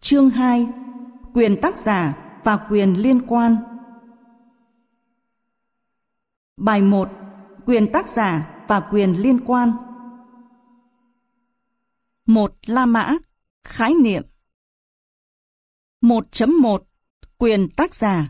Chương 2. Quyền tác giả và quyền liên quan. Bài 1. Quyền tác giả và quyền liên quan. 1. La mã. Khái niệm. 1.1. Quyền tác giả.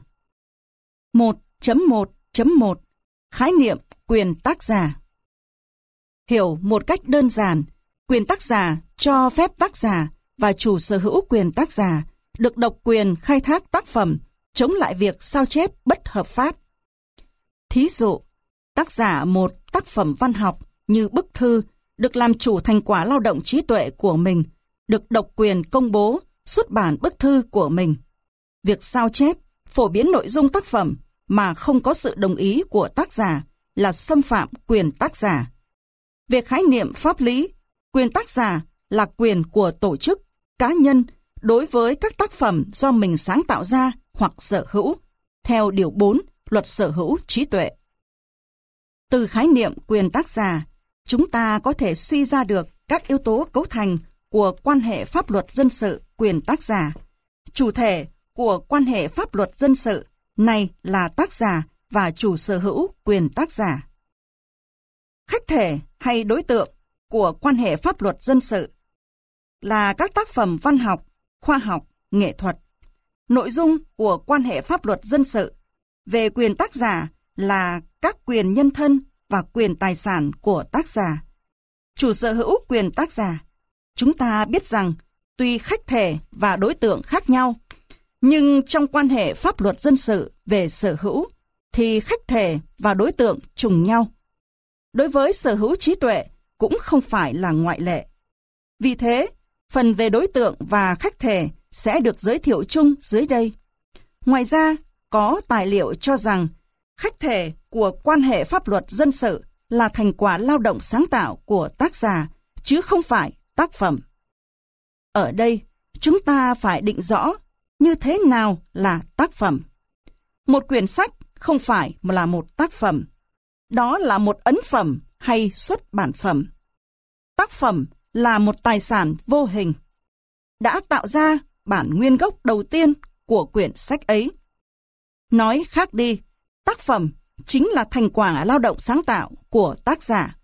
1.1.1. Khái niệm quyền tác giả. Hiểu một cách đơn giản, quyền tác giả cho phép tác giả và chủ sở hữu quyền tác giả được độc quyền khai thác tác phẩm, chống lại việc sao chép bất hợp pháp. Thí dụ, tác giả một tác phẩm văn học như bức thư được làm chủ thành quả lao động trí tuệ của mình, được độc quyền công bố, xuất bản bức thư của mình. Việc sao chép, phổ biến nội dung tác phẩm mà không có sự đồng ý của tác giả là xâm phạm quyền tác giả. Về khái niệm pháp lý, quyền tác giả là quyền của tổ chức, cá nhân đối với các tác phẩm do mình sáng tạo ra hoặc sở hữu, theo Điều 4 Luật Sở hữu trí tuệ. Từ khái niệm quyền tác giả, chúng ta có thể suy ra được các yếu tố cấu thành của quan hệ pháp luật dân sự quyền tác giả. Chủ thể của quan hệ pháp luật dân sự này là tác giả và chủ sở hữu quyền tác giả. Khách thể hay đối tượng của quan hệ pháp luật dân sự là các tác phẩm văn học, khoa học, nghệ thuật. Nội dung của quan hệ pháp luật dân sự về quyền tác giả là các quyền nhân thân và quyền tài sản của tác giả. Chủ sở hữu quyền tác giả. Chúng ta biết rằng tuy khách thể và đối tượng khác nhau, nhưng trong quan hệ pháp luật dân sự về sở hữu thì khách thể và đối tượng trùng nhau. Đối với sở hữu trí tuệ cũng không phải là ngoại lệ. Vì thế, phần về đối tượng và khách thể sẽ được giới thiệu chung dưới đây. Ngoài ra, có tài liệu cho rằng khách thể của quan hệ pháp luật dân sự là thành quả lao động sáng tạo của tác giả, chứ không phải tác phẩm. Ở đây, chúng ta phải định rõ như thế nào là tác phẩm. Một quyển sách không phải là một tác phẩm. Đó là một ấn phẩm hay xuất bản phẩm. Tác phẩm là một tài sản vô hình, đã tạo ra bản nguyên gốc đầu tiên của quyển sách ấy. Nói khác đi, tác phẩm chính là thành quả lao động sáng tạo của tác giả.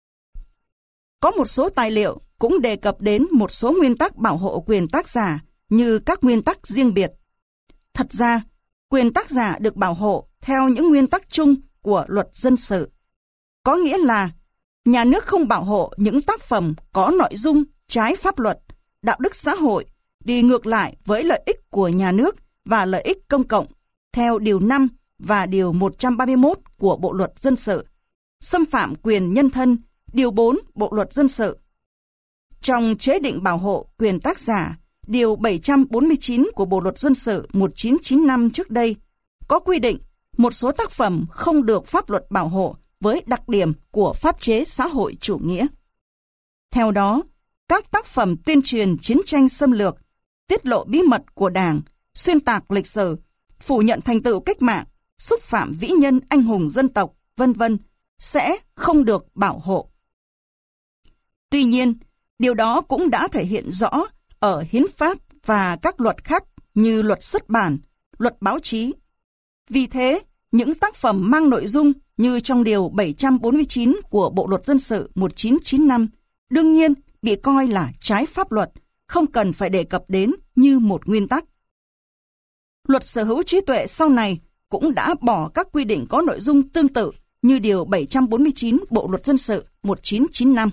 Có một số tài liệu cũng đề cập đến một số nguyên tắc bảo hộ quyền tác giả như các nguyên tắc riêng biệt. Thật ra, quyền tác giả được bảo hộ theo những nguyên tắc chung của luật dân sự. Có nghĩa là nhà nước không bảo hộ những tác phẩm có nội dung trái pháp luật, đạo đức xã hội, đi ngược lại với lợi ích của nhà nước và lợi ích công cộng, theo Điều 5 và Điều 131 của Bộ Luật Dân sự, xâm phạm quyền nhân thân, Điều 4 Bộ Luật Dân sự. Trong chế định bảo hộ quyền tác giả, Điều 749 của Bộ Luật Dân sự 1995 trước đây, có quy định một số tác phẩm không được pháp luật bảo hộ với đặc điểm của pháp chế xã hội chủ nghĩa. Theo đó, các tác phẩm tuyên truyền chiến tranh xâm lược, tiết lộ bí mật của Đảng, xuyên tạc lịch sử, phủ nhận thành tựu cách mạng, xúc phạm vĩ nhân anh hùng dân tộc, v.v. sẽ không được bảo hộ. Tuy nhiên, điều đó cũng đã thể hiện rõ ở hiến pháp và các luật khác như luật xuất bản, luật báo chí. Vì thế, những tác phẩm mang nội dung như trong Điều 749 của Bộ Luật Dân sự 1995 đương nhiên bị coi là trái pháp luật, không cần phải đề cập đến như một nguyên tắc. Luật sở hữu trí tuệ sau này cũng đã bỏ các quy định có nội dung tương tự như Điều 749 Bộ Luật Dân sự 1995.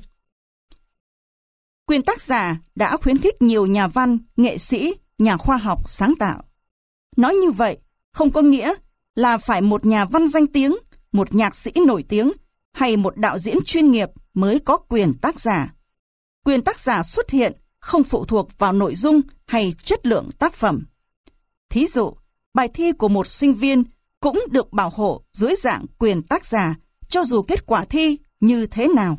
Quyền tác giả đã khuyến khích nhiều nhà văn, nghệ sĩ, nhà khoa học sáng tạo. Nói như vậy không có nghĩa là phải một nhà văn danh tiếng, một nhạc sĩ nổi tiếng hay một đạo diễn chuyên nghiệp mới có quyền tác giả. Quyền tác giả xuất hiện không phụ thuộc vào nội dung hay chất lượng tác phẩm. Thí dụ, bài thi của một sinh viên cũng được bảo hộ dưới dạng quyền tác giả cho dù kết quả thi như thế nào.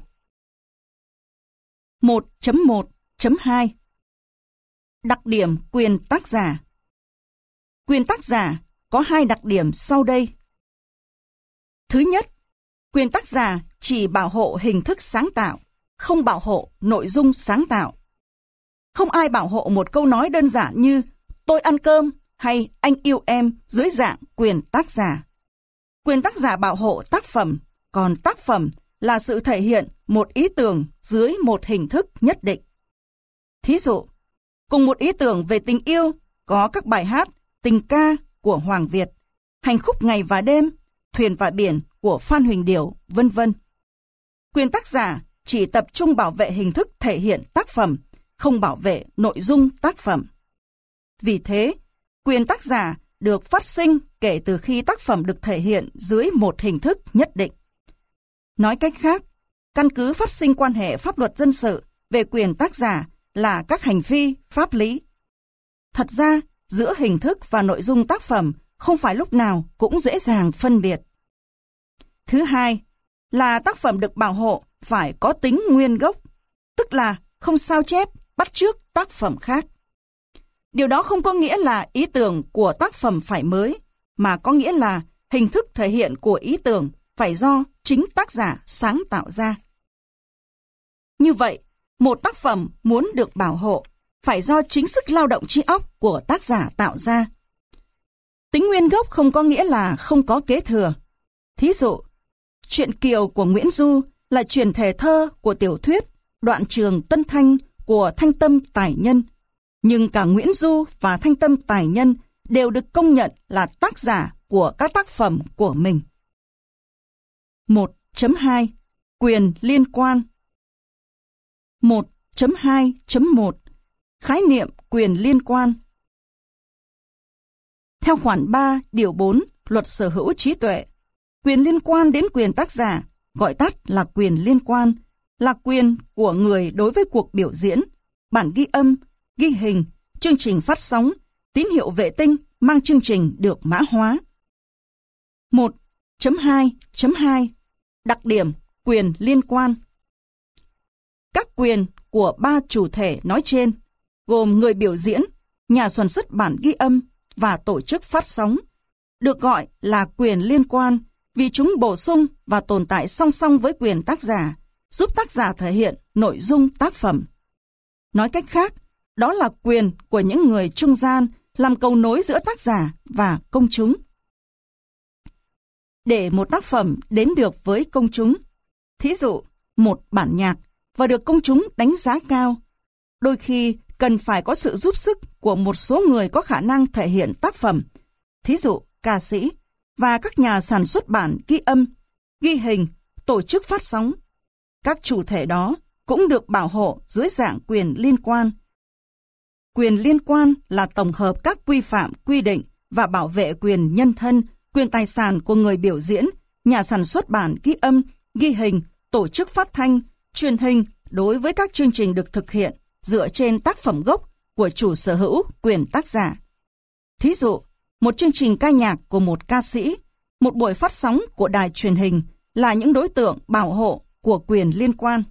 1.1.2 Đặc điểm quyền tác giả. Quyền tác giả có hai đặc điểm sau đây. Thứ nhất, quyền tác giả chỉ bảo hộ hình thức sáng tạo, không bảo hộ nội dung sáng tạo. Không ai bảo hộ một câu nói đơn giản như tôi ăn cơm hay anh yêu em dưới dạng quyền tác giả. Quyền tác giả bảo hộ tác phẩm, còn tác phẩm là sự thể hiện một ý tưởng dưới một hình thức nhất định. Thí dụ, cùng một ý tưởng về tình yêu có các bài hát Tình ca của Hoàng Việt, Hành khúc ngày và đêm, Thuyền và biển của Phan Huỳnh Điểu, vân vân. Quyền tác giả chỉ tập trung bảo vệ hình thức thể hiện tác phẩm, không bảo vệ nội dung tác phẩm. Vì thế, quyền tác giả được phát sinh kể từ khi tác phẩm được thể hiện dưới một hình thức nhất định. Nói cách khác, căn cứ phát sinh quan hệ pháp luật dân sự về quyền tác giả là các hành vi pháp lý. Thật ra, giữa hình thức và nội dung tác phẩm không phải lúc nào cũng dễ dàng phân biệt. Thứ hai, là tác phẩm được bảo hộ phải có tính nguyên gốc, tức là không sao chép, bắt chước tác phẩm khác. Điều đó không có nghĩa là ý tưởng của tác phẩm phải mới, mà có nghĩa là hình thức thể hiện của ý tưởng phải do chính tác giả sáng tạo ra. Như vậy, một tác phẩm muốn được bảo hộ phải do chính sức lao động trí óc của tác giả tạo ra. Tính nguyên gốc không có nghĩa là không có kế thừa. Thí dụ, Truyện Kiều của Nguyễn Du là chuyển thể thơ của tiểu thuyết Đoạn trường Tân Thanh của Thanh Tâm Tài Nhân, nhưng cả Nguyễn Du và Thanh Tâm Tài Nhân đều được công nhận là tác giả của các tác phẩm của mình. 1.2 Quyền liên quan. 1.2.1 Khái niệm quyền liên quan. Theo khoản 3 điều 4 Luật Sở hữu trí tuệ, quyền liên quan đến quyền tác giả, gọi tắt là quyền liên quan, là quyền của người đối với cuộc biểu diễn, bản ghi âm, ghi hình, chương trình phát sóng, tín hiệu vệ tinh mang chương trình được mã hóa. 1.2.2 Đặc điểm quyền liên quan. Các quyền của ba chủ thể nói trên, gồm người biểu diễn, nhà soạn xuất bản ghi âm và tổ chức phát sóng, được gọi là quyền liên quan vì chúng bổ sung và tồn tại song song với quyền tác giả, giúp tác giả thể hiện nội dung tác phẩm. Nói cách khác, đó là quyền của những người trung gian làm cầu nối giữa tác giả và công chúng. Để một tác phẩm đến được với công chúng, thí dụ một bản nhạc, và được công chúng đánh giá cao, đôi khi cần phải có sự giúp sức của một số người có khả năng thể hiện tác phẩm, thí dụ ca sĩ, và các nhà sản xuất bản ghi âm, ghi hình, tổ chức phát sóng. Các chủ thể đó cũng được bảo hộ dưới dạng quyền liên quan. Quyền liên quan là tổng hợp các quy phạm, quy định và bảo vệ quyền nhân thân, quyền tài sản của người biểu diễn, nhà sản xuất bản ghi âm, ghi hình, tổ chức phát thanh, truyền hình đối với các chương trình được thực hiện dựa trên tác phẩm gốc của chủ sở hữu quyền tác giả. Thí dụ, một chương trình ca nhạc của một ca sĩ, một buổi phát sóng của đài truyền hình là những đối tượng bảo hộ của quyền liên quan.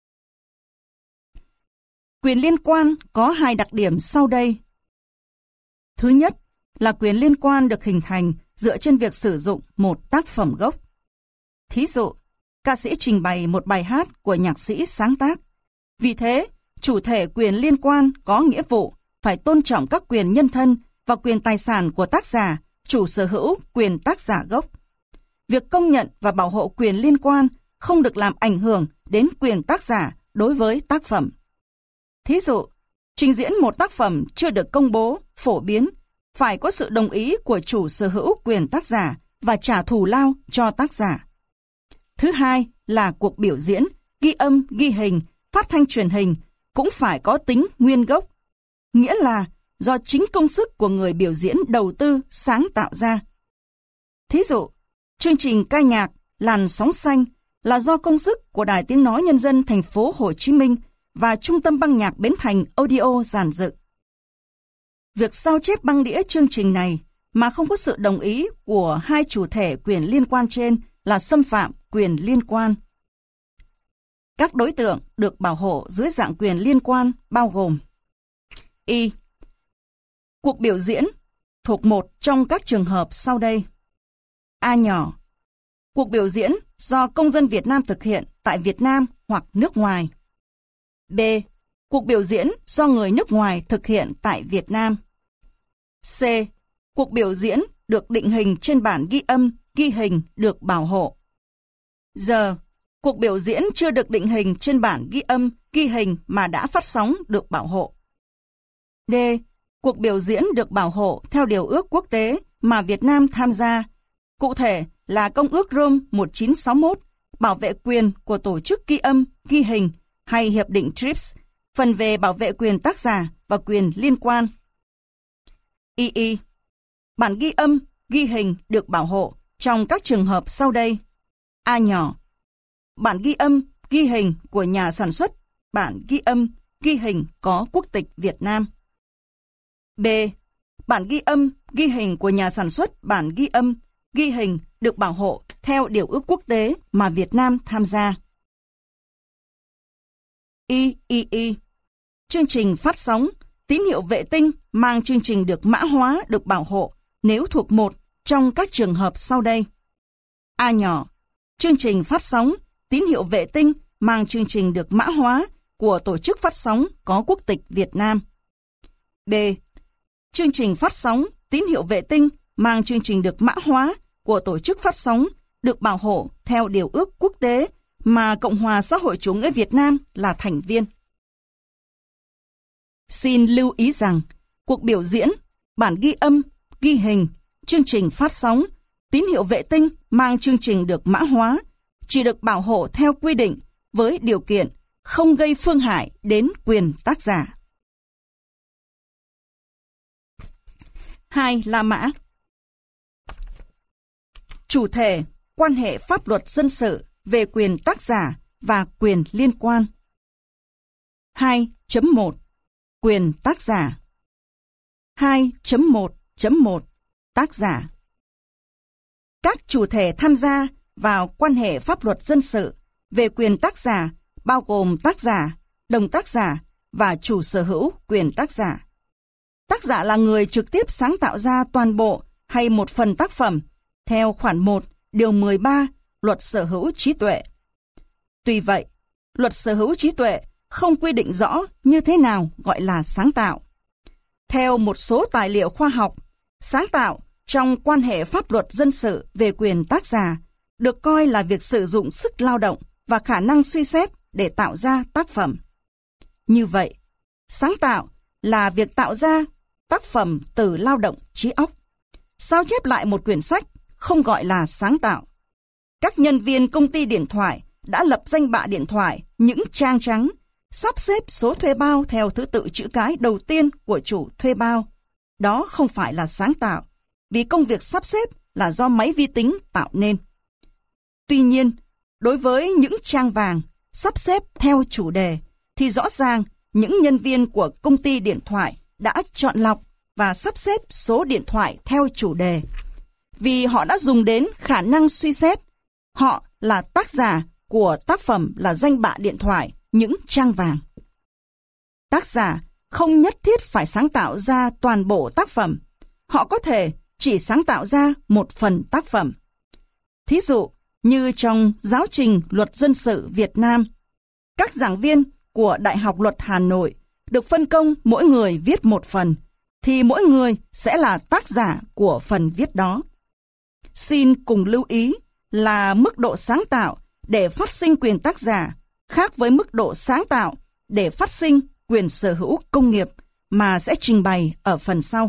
Quyền liên quan có hai đặc điểm sau đây. Thứ nhất là quyền liên quan được hình thành dựa trên việc sử dụng một tác phẩm gốc. Thí dụ, ca sĩ trình bày một bài hát của nhạc sĩ sáng tác. Vì thế, chủ thể quyền liên quan có nghĩa vụ phải tôn trọng các quyền nhân thân và quyền tài sản của tác giả, chủ sở hữu quyền tác giả gốc. Việc công nhận và bảo hộ quyền liên quan không được làm ảnh hưởng đến quyền tác giả đối với tác phẩm. Thí dụ, trình diễn một tác phẩm chưa được công bố, phổ biến, phải có sự đồng ý của chủ sở hữu quyền tác giả và trả thù lao cho tác giả. Thứ hai là cuộc biểu diễn, ghi âm, ghi hình, phát thanh truyền hình cũng phải có tính nguyên gốc, nghĩa là do chính công sức của người biểu diễn đầu tư sáng tạo ra. Thí dụ, chương trình ca nhạc Làn Sóng Xanh là do công sức của Đài Tiếng Nói Nhân dân thành phố Hồ Chí Minh và Trung tâm Băng nhạc Bến Thành Audio dàn dựng. Việc sao chép băng đĩa chương trình này mà không có sự đồng ý của hai chủ thể quyền liên quan trên là xâm phạm quyền liên quan. Các đối tượng được bảo hộ dưới dạng quyền liên quan bao gồm: Y. Cuộc biểu diễn thuộc một trong các trường hợp sau đây. A nhỏ. Cuộc biểu diễn do công dân Việt Nam thực hiện tại Việt Nam hoặc nước ngoài. B. Cuộc biểu diễn do người nước ngoài thực hiện tại Việt Nam. C. Cuộc biểu diễn được định hình trên bản ghi âm, ghi hình được bảo hộ. D. Cuộc biểu diễn chưa được định hình trên bản ghi âm, ghi hình mà đã phát sóng được bảo hộ. D. Cuộc biểu diễn được bảo hộ theo điều ước quốc tế mà Việt Nam tham gia, cụ thể là Công ước Rome 1961, bảo vệ quyền của tổ chức ghi âm, ghi hình, hay Hiệp định TRIPS, phần về bảo vệ quyền tác giả và quyền liên quan. II. Bản ghi âm, ghi hình được bảo hộ trong các trường hợp sau đây. A nhỏ. Bản ghi âm, ghi hình của nhà sản xuất bản ghi âm, ghi hình có quốc tịch Việt Nam. B. Bản ghi âm, ghi hình của nhà sản xuất bản ghi âm, ghi hình được bảo hộ theo điều ước quốc tế mà Việt Nam tham gia. III. Chương trình phát sóng, tín hiệu vệ tinh mang chương trình được mã hóa được bảo hộ nếu thuộc một trong các trường hợp sau đây. A nhỏ. Chương trình phát sóng, tín hiệu vệ tinh mang chương trình được mã hóa của tổ chức phát sóng có quốc tịch Việt Nam. B. Chương trình phát sóng, tín hiệu vệ tinh mang chương trình được mã hóa của tổ chức phát sóng được bảo hộ theo điều ước quốc tế mà Cộng hòa xã hội chủ nghĩa Việt Nam là thành viên. Xin lưu ý rằng, cuộc biểu diễn, bản ghi âm, ghi hình, chương trình phát sóng, tín hiệu vệ tinh mang chương trình được mã hóa chỉ được bảo hộ theo quy định với điều kiện không gây phương hại đến quyền tác giả. 2. La mã. Chủ thể, quan hệ pháp luật dân sự về quyền tác giả và quyền liên quan. 2.1 Quyền tác giả. 2.1.1 Tác giả. Các chủ thể tham gia vào quan hệ pháp luật dân sự về quyền tác giả bao gồm tác giả, đồng tác giả và chủ sở hữu quyền tác giả. Tác giả là người trực tiếp sáng tạo ra toàn bộ hay một phần tác phẩm theo khoản 1, điều 13 Luật Sở hữu trí tuệ. Tuy vậy, Luật Sở hữu trí tuệ không quy định rõ như thế nào gọi là sáng tạo. Theo một số tài liệu khoa học, sáng tạo trong quan hệ pháp luật dân sự về quyền tác giả được coi là việc sử dụng sức lao động và khả năng suy xét để tạo ra tác phẩm. Như vậy, sáng tạo là việc tạo ra tác phẩm từ lao động trí óc. Sao chép lại một quyển sách không gọi là sáng tạo. Các nhân viên công ty điện thoại đã lập danh bạ điện thoại những trang trắng, sắp xếp số thuê bao theo thứ tự chữ cái đầu tiên của chủ thuê bao. Đó không phải là sáng tạo, vì công việc sắp xếp là do máy vi tính tạo nên. Tuy nhiên, đối với những trang vàng sắp xếp theo chủ đề, thì rõ ràng những nhân viên của công ty điện thoại đã chọn lọc và sắp xếp số điện thoại theo chủ đề. Vì họ đã dùng đến khả năng suy xét, họ là tác giả của tác phẩm là danh bạ điện thoại, những trang vàng. Tác giả không nhất thiết phải sáng tạo ra toàn bộ tác phẩm. Họ có thể chỉ sáng tạo ra một phần tác phẩm. Thí dụ, như trong giáo trình Luật Dân sự Việt Nam, các giảng viên của Đại học Luật Hà Nội được phân công mỗi người viết một phần, thì mỗi người sẽ là tác giả của phần viết đó. Xin cùng lưu ý là mức độ sáng tạo để phát sinh quyền tác giả khác với mức độ sáng tạo để phát sinh quyền sở hữu công nghiệp mà sẽ trình bày ở phần sau.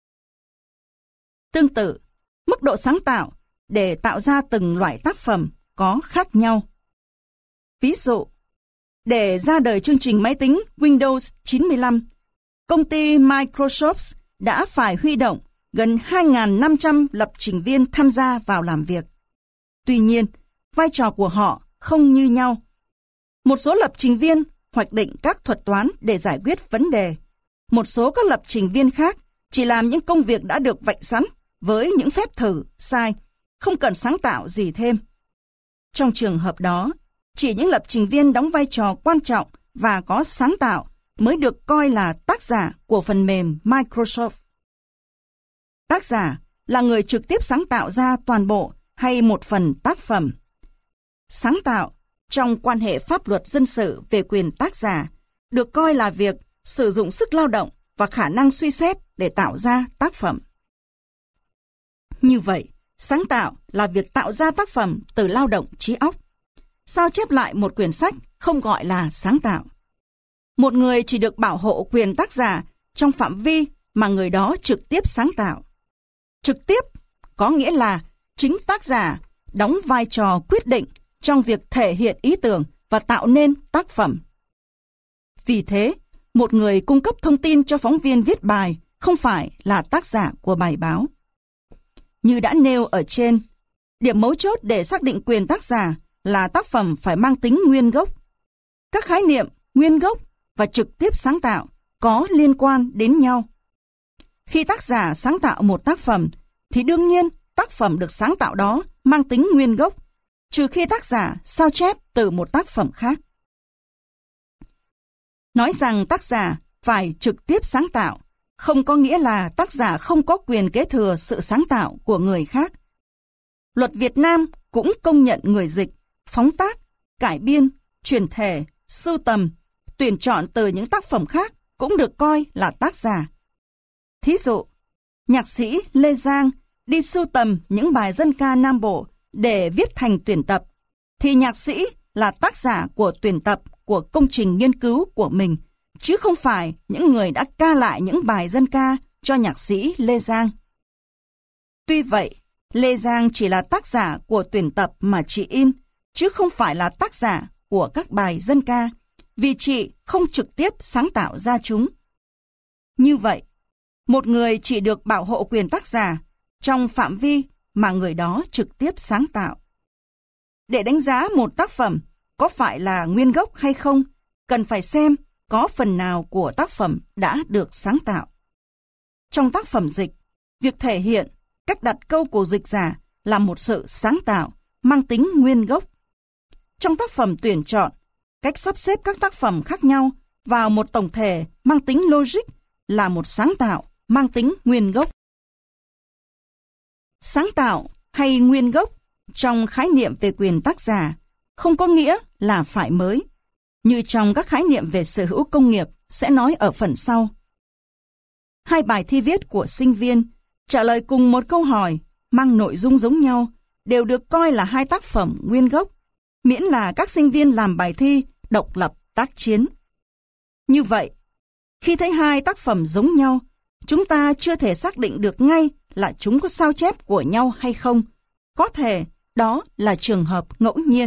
Tương tự, mức độ sáng tạo để tạo ra từng loại tác phẩm có khác nhau. Ví dụ, để ra đời chương trình máy tính Windows 95, công ty Microsoft đã phải huy động gần 2.500 lập trình viên tham gia vào làm việc. Tuy nhiên, vai trò của họ không như nhau. Một số lập trình viên hoạch định các thuật toán để giải quyết vấn đề. Một số các lập trình viên khác chỉ làm những công việc đã được vạch sẵn với những phép thử, sai, không cần sáng tạo gì thêm. Trong trường hợp đó, chỉ những lập trình viên đóng vai trò quan trọng và có sáng tạo mới được coi là tác giả của phần mềm Microsoft. Tác giả là người trực tiếp sáng tạo ra toàn bộ hay một phần tác phẩm. Sáng tạo trong quan hệ pháp luật dân sự về quyền tác giả được coi là việc sử dụng sức lao động và khả năng suy xét để tạo ra tác phẩm. Như vậy, sáng tạo là việc tạo ra tác phẩm từ lao động trí óc. Sao chép lại một quyển sách không gọi là sáng tạo. Một người chỉ được bảo hộ quyền tác giả trong phạm vi mà người đó trực tiếp sáng tạo. Trực tiếp có nghĩa là chính tác giả đóng vai trò quyết định trong việc thể hiện ý tưởng và tạo nên tác phẩm. Vì thế, một người cung cấp thông tin cho phóng viên viết bài không phải là tác giả của bài báo. Như đã nêu ở trên, điểm mấu chốt để xác định quyền tác giả là tác phẩm phải mang tính nguyên gốc. Các khái niệm nguyên gốc và trực tiếp sáng tạo có liên quan đến nhau. Khi tác giả sáng tạo một tác phẩm, thì đương nhiên tác phẩm được sáng tạo đó mang tính nguyên gốc, trừ khi tác giả sao chép từ một tác phẩm khác. Nói rằng tác giả phải trực tiếp sáng tạo, không có nghĩa là tác giả không có quyền kế thừa sự sáng tạo của người khác. Luật Việt Nam cũng công nhận người dịch, phóng tác, cải biên, chuyển thể, sưu tầm, tuyển chọn từ những tác phẩm khác cũng được coi là tác giả. Thí dụ, nhạc sĩ Lê Giang đi sưu tầm những bài dân ca Nam Bộ để viết thành tuyển tập, thì nhạc sĩ là tác giả của tuyển tập của công trình nghiên cứu của mình, chứ không phải những người đã ca lại những bài dân ca cho nhạc sĩ Lê Giang. Tuy vậy, Lê Giang chỉ là tác giả của tuyển tập mà chị in, chứ không phải là tác giả của các bài dân ca, vì chị không trực tiếp sáng tạo ra chúng. Như vậy, một người chỉ được bảo hộ quyền tác giả trong phạm vi mà người đó trực tiếp sáng tạo. Để đánh giá một tác phẩm có phải là nguyên gốc hay không, cần phải xem có phần nào của tác phẩm đã được sáng tạo. Trong tác phẩm dịch, việc thể hiện, cách đặt câu của dịch giả là một sự sáng tạo, mang tính nguyên gốc. Trong tác phẩm tuyển chọn, cách sắp xếp các tác phẩm khác nhau vào một tổng thể mang tính logic là một sáng tạo, mang tính nguyên gốc. Sáng tạo hay nguyên gốc trong khái niệm về quyền tác giả không có nghĩa là phải mới, như trong các khái niệm về sở hữu công nghiệp sẽ nói ở phần sau. Hai bài thi viết của sinh viên trả lời cùng một câu hỏi mang nội dung giống nhau đều được coi là hai tác phẩm nguyên gốc, miễn là các sinh viên làm bài thi độc lập tác chiến. Như vậy, khi thấy hai tác phẩm giống nhau, chúng ta chưa thể xác định được ngay là chúng có sao chép của nhau hay không. Có thể đó là trường hợp ngẫu nhiên.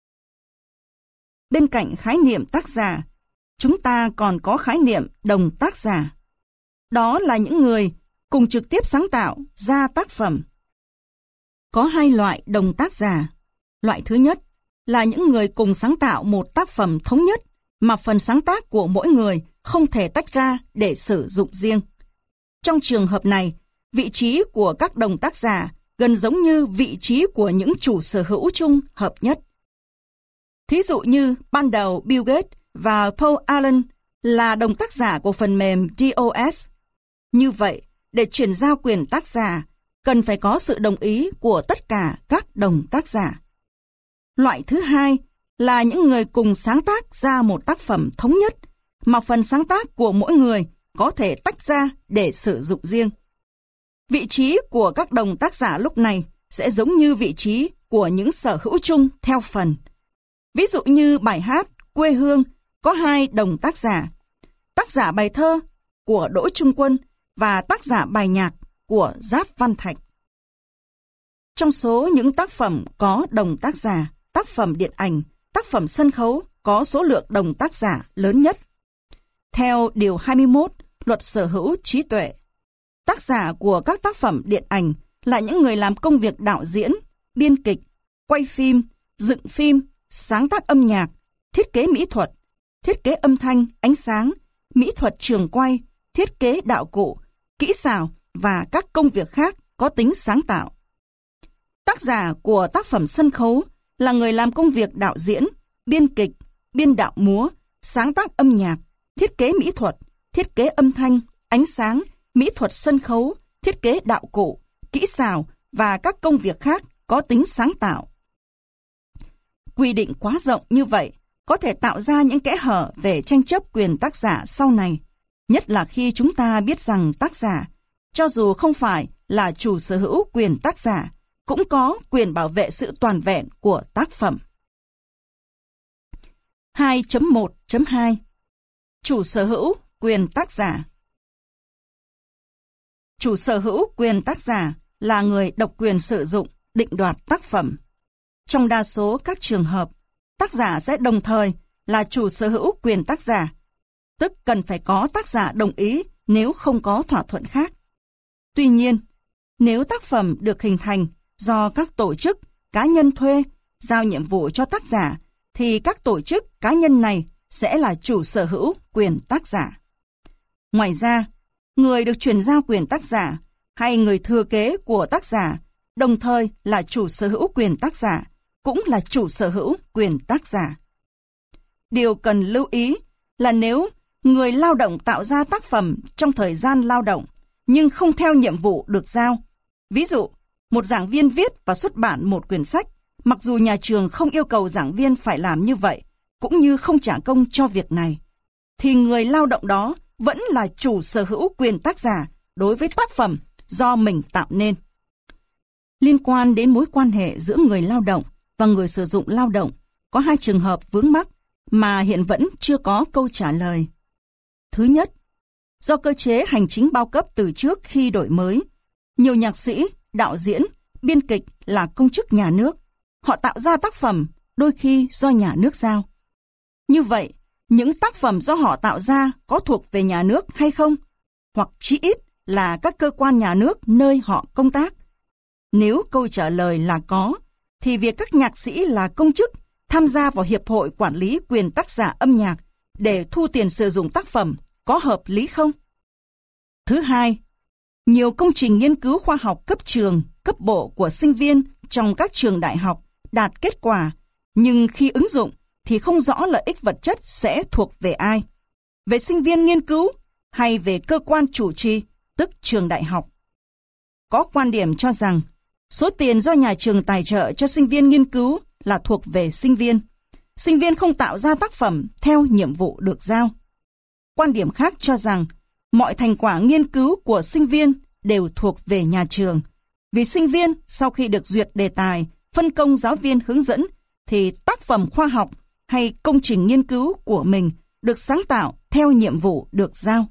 Bên cạnh khái niệm tác giả, chúng ta còn có khái niệm đồng tác giả. Đó là những người cùng trực tiếp sáng tạo ra tác phẩm. Có hai loại đồng tác giả. Loại thứ nhất là những người cùng sáng tạo một tác phẩm thống nhất mà phần sáng tác của mỗi người không thể tách ra để sử dụng riêng. Trong trường hợp này, vị trí của các đồng tác giả gần giống như vị trí của những chủ sở hữu chung hợp nhất. Thí dụ như ban đầu Bill Gates và Paul Allen là đồng tác giả của phần mềm DOS. Như vậy, để chuyển giao quyền tác giả, cần phải có sự đồng ý của tất cả các đồng tác giả. Loại thứ hai là những người cùng sáng tác ra một tác phẩm thống nhất, mà phần sáng tác của mỗi người có thể tách ra để sử dụng riêng. Vị trí của các đồng tác giả lúc này sẽ giống như vị trí của những sở hữu chung theo phần. Ví dụ như bài hát Quê Hương có hai đồng tác giả bài thơ của Đỗ Trung Quân và tác giả bài nhạc của Giáp Văn Thạch. Trong số những tác phẩm có đồng tác giả, tác phẩm điện ảnh, tác phẩm sân khấu có số lượng đồng tác giả lớn nhất. Theo Điều 21 Luật Sở hữu trí tuệ, tác giả của các tác phẩm điện ảnh là những người làm công việc đạo diễn, biên kịch, quay phim, dựng phim, sáng tác âm nhạc, thiết kế mỹ thuật, thiết kế âm thanh, ánh sáng, mỹ thuật trường quay, thiết kế đạo cụ, kỹ xảo và các công việc khác có tính sáng tạo. Tác giả của tác phẩm sân khấu là người làm công việc đạo diễn, biên kịch, biên đạo múa, sáng tác âm nhạc, thiết kế mỹ thuật, thiết kế âm thanh, ánh sáng, mỹ thuật sân khấu, thiết kế đạo cụ, kỹ xảo và các công việc khác có tính sáng tạo. Quy định quá rộng như vậy có thể tạo ra những kẽ hở về tranh chấp quyền tác giả sau này, nhất là khi chúng ta biết rằng tác giả, cho dù không phải là chủ sở hữu quyền tác giả, cũng có quyền bảo vệ sự toàn vẹn của tác phẩm. 2.1.2 Chủ sở hữu quyền tác giả. Chủ sở hữu quyền tác giả là người độc quyền sử dụng, định đoạt tác phẩm. Trong đa số các trường hợp, tác giả sẽ đồng thời là chủ sở hữu quyền tác giả, tức cần phải có tác giả đồng ý nếu không có thỏa thuận khác. Tuy nhiên, nếu tác phẩm được hình thành do các tổ chức, cá nhân thuê, giao nhiệm vụ cho tác giả, thì các tổ chức, cá nhân này sẽ là chủ sở hữu quyền tác giả. Ngoài ra, người được chuyển giao quyền tác giả hay người thừa kế của tác giả đồng thời là chủ sở hữu quyền tác giả, cũng là chủ sở hữu quyền tác giả. Điều cần lưu ý là nếu người lao động tạo ra tác phẩm trong thời gian lao động nhưng không theo nhiệm vụ được giao, ví dụ, một giảng viên viết và xuất bản một quyển sách, mặc dù nhà trường không yêu cầu giảng viên phải làm như vậy, cũng như không trả công cho việc này, thì người lao động đó vẫn là chủ sở hữu quyền tác giả đối với tác phẩm do mình tạo nên. Liên quan đến mối quan hệ giữa người lao động và người sử dụng lao động, có hai trường hợp vướng mắc mà hiện vẫn chưa có câu trả lời. Thứ nhất, do cơ chế hành chính bao cấp từ trước khi đổi mới, nhiều nhạc sĩ, đạo diễn, biên kịch là công chức nhà nước. Họ tạo ra tác phẩm đôi khi do nhà nước giao. Như vậy, những tác phẩm do họ tạo ra có thuộc về nhà nước hay không? Hoặc chí ít là các cơ quan nhà nước nơi họ công tác? Nếu câu trả lời là có, thì việc các nhạc sĩ là công chức tham gia vào Hiệp hội Quản lý quyền tác giả âm nhạc để thu tiền sử dụng tác phẩm có hợp lý không? Thứ hai, nhiều công trình nghiên cứu khoa học cấp trường, cấp bộ của sinh viên trong các trường đại học đạt kết quả, nhưng khi ứng dụng thì không rõ lợi ích vật chất sẽ thuộc về ai, về sinh viên nghiên cứu hay về cơ quan chủ trì, tức trường đại học. Có quan điểm cho rằng số tiền do nhà trường tài trợ cho sinh viên nghiên cứu là thuộc về sinh viên. Sinh viên không tạo ra tác phẩm theo nhiệm vụ được giao. Quan điểm khác cho rằng mọi thành quả nghiên cứu của sinh viên đều thuộc về nhà trường. Vì sinh viên sau khi được duyệt đề tài, phân công giáo viên hướng dẫn, thì tác phẩm khoa học hay công trình nghiên cứu của mình được sáng tạo theo nhiệm vụ được giao.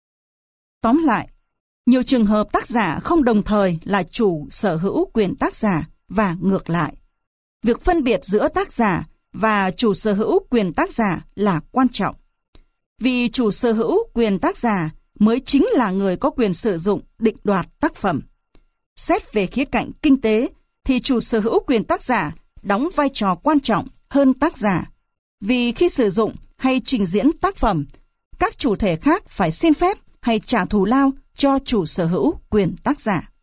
Tóm lại, nhiều trường hợp tác giả không đồng thời là chủ sở hữu quyền tác giả và ngược lại. Việc phân biệt giữa tác giả và chủ sở hữu quyền tác giả là quan trọng. Vì chủ sở hữu quyền tác giả mới chính là người có quyền sử dụng, định đoạt tác phẩm. Xét về khía cạnh kinh tế thì chủ sở hữu quyền tác giả đóng vai trò quan trọng hơn tác giả. Vì khi sử dụng hay trình diễn tác phẩm, các chủ thể khác phải xin phép hay trả thù lao cho chủ sở hữu quyền tác giả.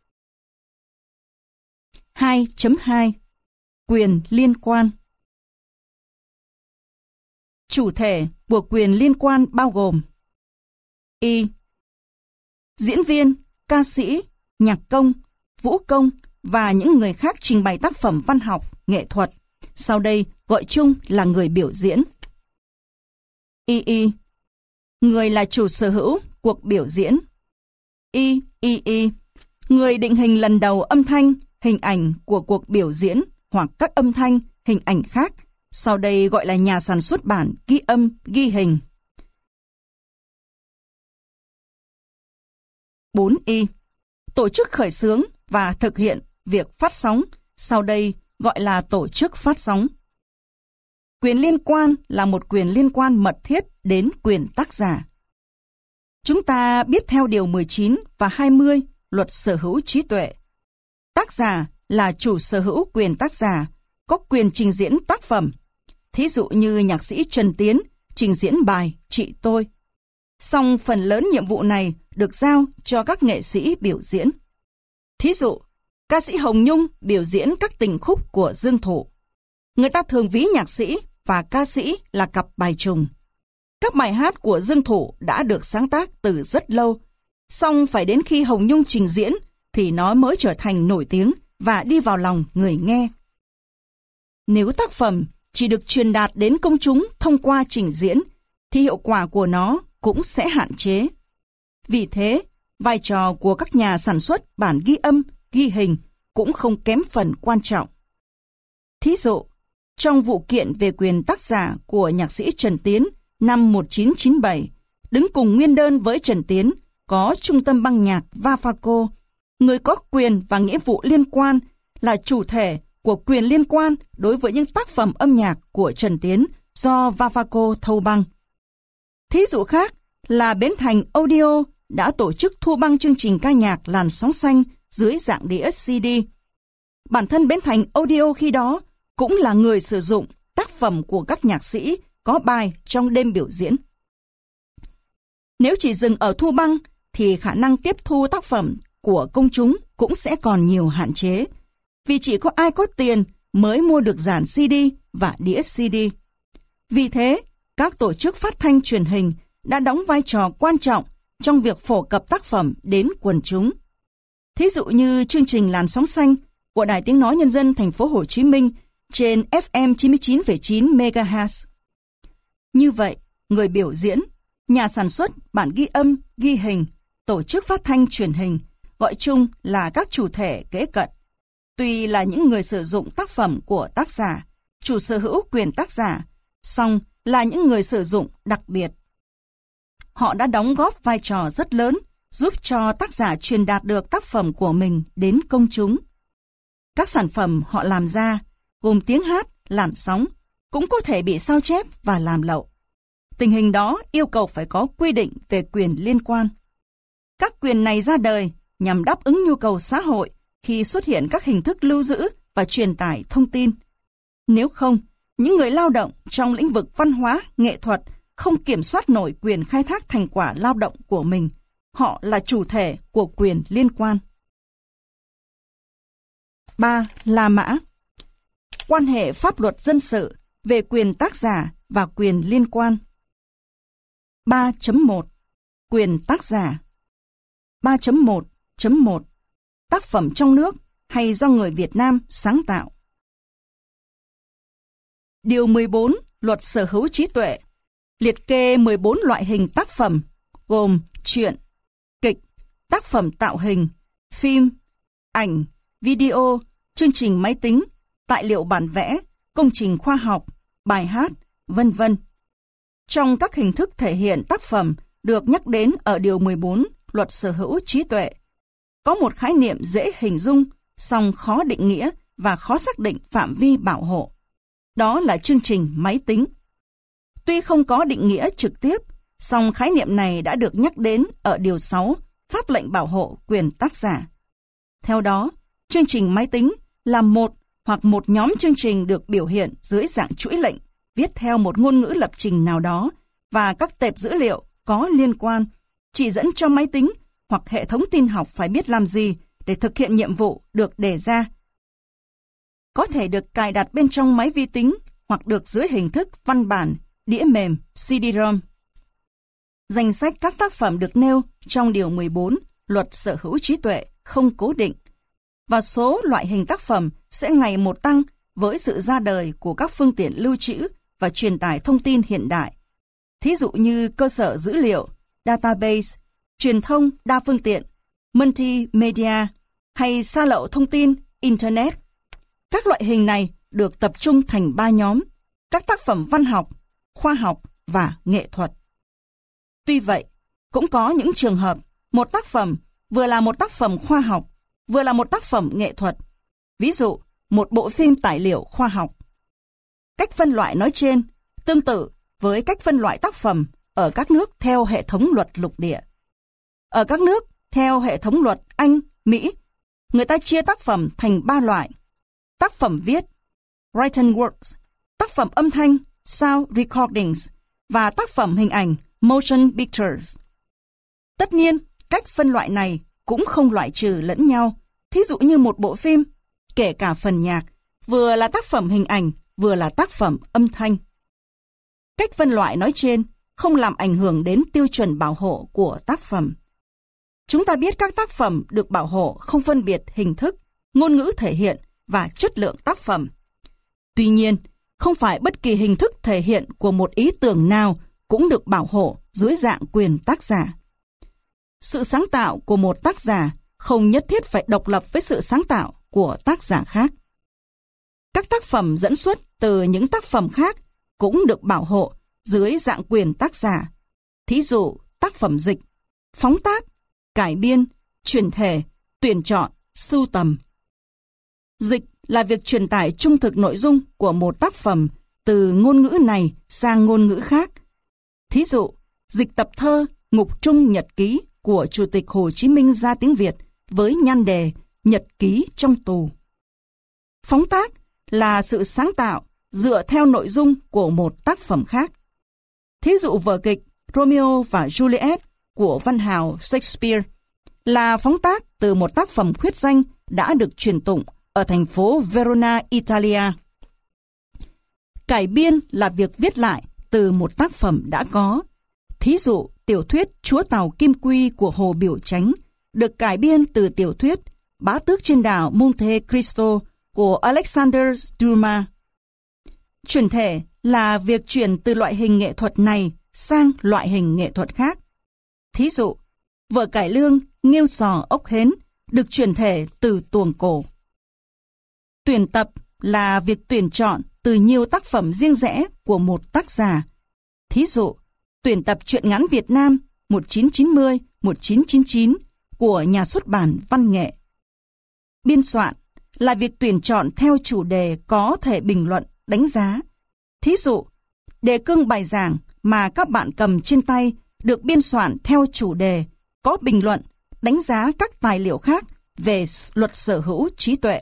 2.2 Quyền liên quan. Chủ thể của quyền liên quan bao gồm: Y. Diễn viên, ca sĩ, nhạc công, vũ công và những người khác trình bày tác phẩm văn học, nghệ thuật, sau đây gọi chung là người biểu diễn. Y. Người là chủ sở hữu cuộc biểu diễn. Y. Người định hình lần đầu âm thanh, hình ảnh của cuộc biểu diễn hoặc các âm thanh, hình ảnh khác, sau đây gọi là nhà sản xuất bản ghi âm, ghi hình. 4Y. Tổ chức khởi xướng và thực hiện việc phát sóng, sau đây gọi là tổ chức phát sóng. Quyền liên quan là một quyền liên quan mật thiết đến quyền tác giả. Chúng ta biết theo điều 19 và 20 Luật Sở hữu trí tuệ, tác giả là chủ sở hữu quyền tác giả, có quyền trình diễn tác phẩm. Thí dụ như nhạc sĩ Trần Tiến trình diễn bài Chị Tôi. Song phần lớn nhiệm vụ này được giao cho các nghệ sĩ biểu diễn. Thí dụ, ca sĩ Hồng Nhung biểu diễn các tình khúc của Dương Thụ. Người ta thường ví nhạc sĩ và ca sĩ là cặp bài trùng. Các bài hát của Dương Thụ đã được sáng tác từ rất lâu, song phải đến khi Hồng Nhung trình diễn thì nó mới trở thành nổi tiếng và đi vào lòng người nghe. Nếu tác phẩm chỉ được truyền đạt đến công chúng thông qua trình diễn, thì hiệu quả của nó cũng sẽ hạn chế. Vì thế, vai trò của các nhà sản xuất bản ghi âm, ghi hình cũng không kém phần quan trọng. Thí dụ, trong vụ kiện về quyền tác giả của nhạc sĩ Trần Tiến năm 1997, đứng cùng nguyên đơn với Trần Tiến có Trung tâm băng nhạc Vafaco, người có quyền và nghĩa vụ liên quan, là chủ thể của quyền liên quan đối với những tác phẩm âm nhạc của Trần Tiến do Vafaco thâu băng. Thí dụ khác là Bến Thành Audio đã tổ chức thu băng chương trình ca nhạc Làn Sóng Xanh dưới dạng đĩa CD. Bản thân Bến Thành Audio khi đó cũng là người sử dụng tác phẩm của các nhạc sĩ có bài trong đêm biểu diễn. Nếu chỉ dừng ở thu băng thì khả năng tiếp thu tác phẩm của công chúng cũng sẽ còn nhiều hạn chế, vì chỉ có ai có tiền mới mua được dàn CD và đĩa CD. Vì thế, các tổ chức phát thanh truyền hình đã đóng vai trò quan trọng trong việc phổ cập tác phẩm đến quần chúng. Thí dụ như chương trình Làn Sóng Xanh của Đài Tiếng Nói Nhân dân Thành phố Hồ Chí Minh trên FM 99,9 MHz. Như vậy, người biểu diễn, nhà sản xuất bản ghi âm, ghi hình, tổ chức phát thanh truyền hình, gọi chung là các chủ thể kế cận, tuy là những người sử dụng tác phẩm của tác giả, chủ sở hữu quyền tác giả, song là những người sử dụng đặc biệt. Họ đã đóng góp vai trò rất lớn giúp cho tác giả truyền đạt được tác phẩm của mình đến công chúng. Các sản phẩm họ làm ra, gồm tiếng hát, làn sóng, cũng có thể bị sao chép và làm lậu. Tình hình đó yêu cầu phải có quy định về quyền liên quan. Các quyền này ra đời nhằm đáp ứng nhu cầu xã hội khi xuất hiện các hình thức lưu giữ và truyền tải thông tin. Nếu không, những người lao động trong lĩnh vực văn hóa, nghệ thuật không kiểm soát nổi quyền khai thác thành quả lao động của mình. Họ là chủ thể của quyền liên quan. 3. La Mã. Quan hệ pháp luật dân sự về quyền tác giả và quyền liên quan. 3.1. Quyền tác giả. 3.1.1. Tác phẩm trong nước hay do người Việt Nam sáng tạo. Điều 14 Luật Sở hữu trí tuệ liệt kê 14 loại hình tác phẩm gồm truyện, kịch, tác phẩm tạo hình, phim, ảnh, video, chương trình máy tính, tài liệu bản vẽ, công trình khoa học, bài hát, vân vân. Trong các hình thức thể hiện tác phẩm được nhắc đến ở Điều 14 Luật Sở hữu trí tuệ, có một khái niệm dễ hình dung, song khó định nghĩa và khó xác định phạm vi bảo hộ. Đó là chương trình máy tính. Tuy không có định nghĩa trực tiếp, song khái niệm này đã được nhắc đến ở Điều 6 Pháp lệnh bảo hộ quyền tác giả. Theo đó, chương trình máy tính là một hoặc một nhóm chương trình được biểu hiện dưới dạng chuỗi lệnh, viết theo một ngôn ngữ lập trình nào đó, và các tệp dữ liệu có liên quan, chỉ dẫn cho máy tính hoặc hệ thống tin học phải biết làm gì để thực hiện nhiệm vụ được đề ra. Có thể được cài đặt bên trong máy vi tính hoặc được dưới hình thức văn bản, đĩa mềm, CD-ROM. Danh sách các tác phẩm được nêu trong Điều 14 Luật Sở hữu trí tuệ không cố định, và số loại hình tác phẩm sẽ ngày một tăng với sự ra đời của các phương tiện lưu trữ và truyền tải thông tin hiện đại. Thí dụ như cơ sở dữ liệu, database, truyền thông đa phương tiện, multimedia hay xa lậu thông tin, Internet. Các loại hình này được tập trung thành 3 nhóm: các tác phẩm văn học, khoa học và nghệ thuật. Tuy vậy, cũng có những trường hợp một tác phẩm vừa là một tác phẩm khoa học, vừa là một tác phẩm nghệ thuật. Ví dụ, một bộ phim tài liệu khoa học. Cách phân loại nói trên tương tự với cách phân loại tác phẩm ở các nước theo hệ thống luật lục địa. Ở các nước theo hệ thống luật Anh, Mỹ, người ta chia tác phẩm thành 3 loại: tác phẩm viết, written works, tác phẩm âm thanh, sound recordings, và tác phẩm hình ảnh, motion pictures. Tất nhiên, cách phân loại này cũng không loại trừ lẫn nhau. Thí dụ như một bộ phim, kể cả phần nhạc, vừa là tác phẩm hình ảnh, vừa là tác phẩm âm thanh. Cách phân loại nói trên không làm ảnh hưởng đến tiêu chuẩn bảo hộ của tác phẩm. Chúng ta biết các tác phẩm được bảo hộ không phân biệt hình thức, ngôn ngữ thể hiện và chất lượng tác phẩm. Tuy nhiên, không phải bất kỳ hình thức thể hiện của một ý tưởng nào cũng được bảo hộ dưới dạng quyền tác giả. Sự sáng tạo của một tác giả không nhất thiết phải độc lập với sự sáng tạo của tác giả khác. Các tác phẩm dẫn xuất từ những tác phẩm khác cũng được bảo hộ dưới dạng quyền tác giả. Thí dụ tác phẩm dịch, phóng tác, cải biên, chuyển thể, tuyển chọn, sưu tầm. Dịch là việc truyền tải trung thực nội dung của một tác phẩm từ ngôn ngữ này sang ngôn ngữ khác. Thí dụ, dịch tập thơ Ngục Trung Nhật Ký của Chủ tịch Hồ Chí Minh ra tiếng Việt với nhan đề Nhật ký trong tù. Phóng tác là sự sáng tạo dựa theo nội dung của một tác phẩm khác. Thí dụ vở kịch Romeo và Juliet của văn hào Shakespeare là phóng tác từ một tác phẩm khuyết danh đã được truyền tụng ở thành phố Verona, Italia. Cải biên là việc viết lại từ một tác phẩm đã có. Thí dụ tiểu thuyết Chúa Tàu Kim Quy của Hồ Biểu Chánh được cải biên từ tiểu thuyết Bá tước trên đảo Monte Cristo của Alexander Dumas. Chuyển thể là việc chuyển từ loại hình nghệ thuật này sang loại hình nghệ thuật khác. Thí dụ, vở cải lương Nghêu Sò Ốc Hến được chuyển thể từ tuồng cổ. Tuyển tập là việc tuyển chọn từ nhiều tác phẩm riêng rẽ của một tác giả. Thí dụ, tuyển tập truyện ngắn Việt Nam 1990-1999 của nhà xuất bản Văn Nghệ. Biên soạn là việc tuyển chọn theo chủ đề có thể bình luận, đánh giá. Thí dụ, đề cương bài giảng mà các bạn cầm trên tay được biên soạn theo chủ đề có bình luận, đánh giá các tài liệu khác về luật sở hữu trí tuệ.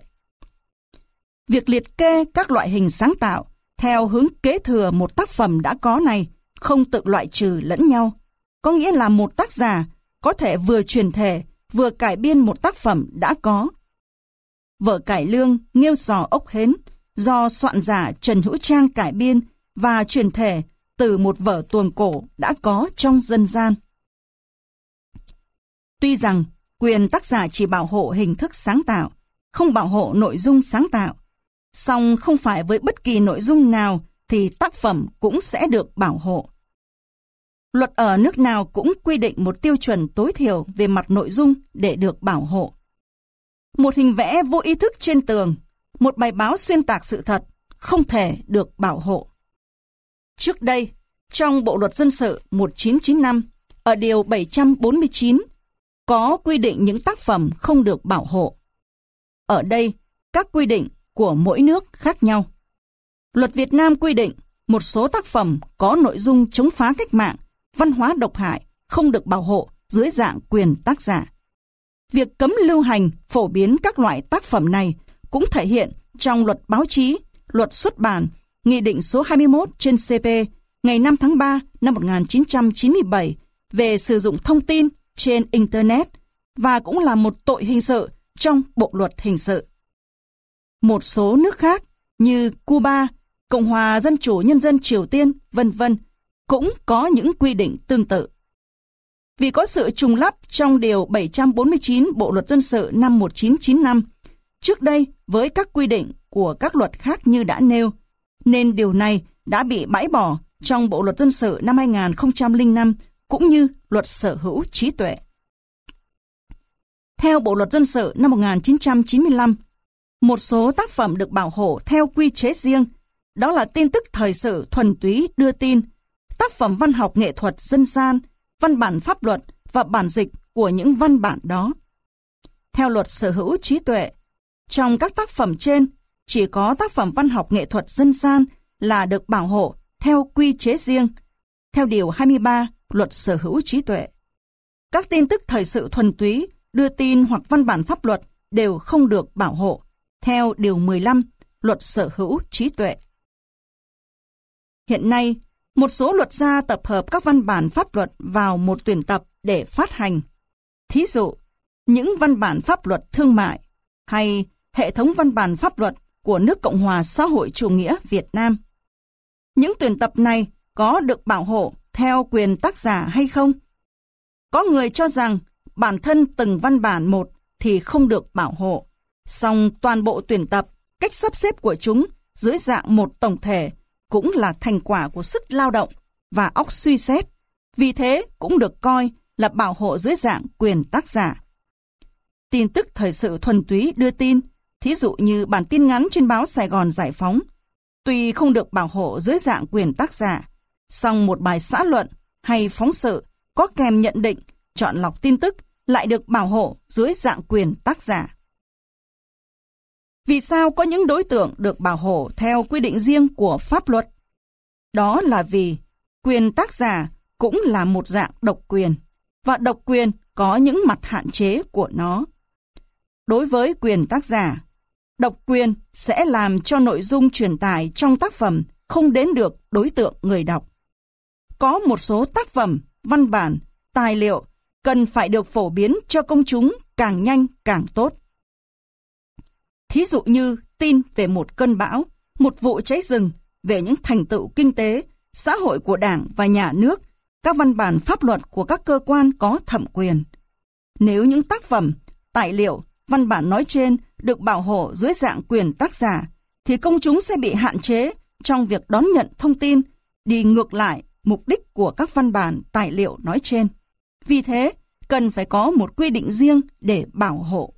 Việc liệt kê các loại hình sáng tạo theo hướng kế thừa một tác phẩm đã có này không tự loại trừ lẫn nhau. Có nghĩa là một tác giả có thể vừa chuyển thể, vừa cải biên một tác phẩm đã có. Vở cải lương Nghêu Sò Ốc Hến do soạn giả Trần Hữu Trang cải biên và chuyển thể từ một vở tuồng cổ đã có trong dân gian. Tuy rằng quyền tác giả chỉ bảo hộ hình thức sáng tạo, không bảo hộ nội dung sáng tạo, song không phải với bất kỳ nội dung nào thì tác phẩm cũng sẽ được bảo hộ. Luật ở nước nào cũng quy định một tiêu chuẩn tối thiểu về mặt nội dung để được bảo hộ. Một hình vẽ vô ý thức trên tường, một bài báo xuyên tạc sự thật không thể được bảo hộ. Trước đây, trong Bộ Luật Dân sự 1995, ở Điều 749, có quy định những tác phẩm không được bảo hộ. Ở đây, các quy định của mỗi nước khác nhau. Luật Việt Nam quy định một số tác phẩm có nội dung chống phá cách mạng, văn hóa độc hại không được bảo hộ dưới dạng quyền tác giả. Việc cấm lưu hành, phổ biến các loại tác phẩm này cũng thể hiện trong luật báo chí, luật xuất bản, Nghị định số 21/CP ngày 5 tháng 3 năm 1997 về sử dụng thông tin trên Internet và cũng là một tội hình sự trong Bộ Luật Hình sự. Một số nước khác như Cuba, Cộng hòa Dân chủ Nhân dân Triều Tiên, v.v. cũng có những quy định tương tự. Vì có sự trùng lắp trong Điều 749 Bộ Luật Dân sự năm 1995, trước đây với các quy định của các luật khác như đã nêu, nên điều này đã bị bãi bỏ trong Bộ Luật Dân sự năm 2005 cũng như Luật Sở hữu trí tuệ. Theo Bộ Luật Dân sự năm 1995, một số tác phẩm được bảo hộ theo quy chế riêng, đó là tin tức thời sự thuần túy đưa tin, tác phẩm văn học nghệ thuật dân gian, văn bản pháp luật và bản dịch của những văn bản đó. Theo Luật Sở hữu trí tuệ, trong các tác phẩm trên, chỉ có tác phẩm văn học nghệ thuật dân gian là được bảo hộ theo quy chế riêng, theo Điều 23 Luật Sở hữu trí tuệ. Các tin tức thời sự thuần túy, đưa tin hoặc văn bản pháp luật đều không được bảo hộ, theo Điều 15 Luật Sở hữu trí tuệ. Hiện nay, một số luật gia tập hợp các văn bản pháp luật vào một tuyển tập để phát hành. Thí dụ, những văn bản pháp luật thương mại hay hệ thống văn bản pháp luật của nước Cộng hòa xã hội chủ nghĩa Việt Nam. Những tuyển tập này có được bảo hộ theo quyền tác giả hay không? Có người cho rằng bản thân từng văn bản một thì không được bảo hộ, song toàn bộ tuyển tập, cách sắp xếp của chúng dưới dạng một tổng thể cũng là thành quả của sức lao động và óc suy xét, vì thế cũng được coi là bảo hộ dưới dạng quyền tác giả. Tin tức thời sự thuần túy đưa tin, thí dụ như bản tin ngắn trên báo Sài Gòn Giải Phóng, tuy không được bảo hộ dưới dạng quyền tác giả, song một bài xã luận hay phóng sự có kèm nhận định, chọn lọc tin tức lại được bảo hộ dưới dạng quyền tác giả. Vì sao có những đối tượng được bảo hộ theo quy định riêng của pháp luật? Đó là vì quyền tác giả cũng là một dạng độc quyền, và độc quyền có những mặt hạn chế của nó. Đối với quyền tác giả, độc quyền sẽ làm cho nội dung truyền tải trong tác phẩm không đến được đối tượng người đọc. Có một số tác phẩm, văn bản, tài liệu cần phải được phổ biến cho công chúng càng nhanh càng tốt. Thí dụ như tin về một cơn bão, một vụ cháy rừng, về những thành tựu kinh tế, xã hội của Đảng và Nhà nước, các văn bản pháp luật của các cơ quan có thẩm quyền. Nếu những tác phẩm, tài liệu, văn bản nói trên được bảo hộ dưới dạng quyền tác giả, thì công chúng sẽ bị hạn chế trong việc đón nhận thông tin, đi ngược lại mục đích của các văn bản, tài liệu nói trên. Vì thế, cần phải có một quy định riêng để bảo hộ.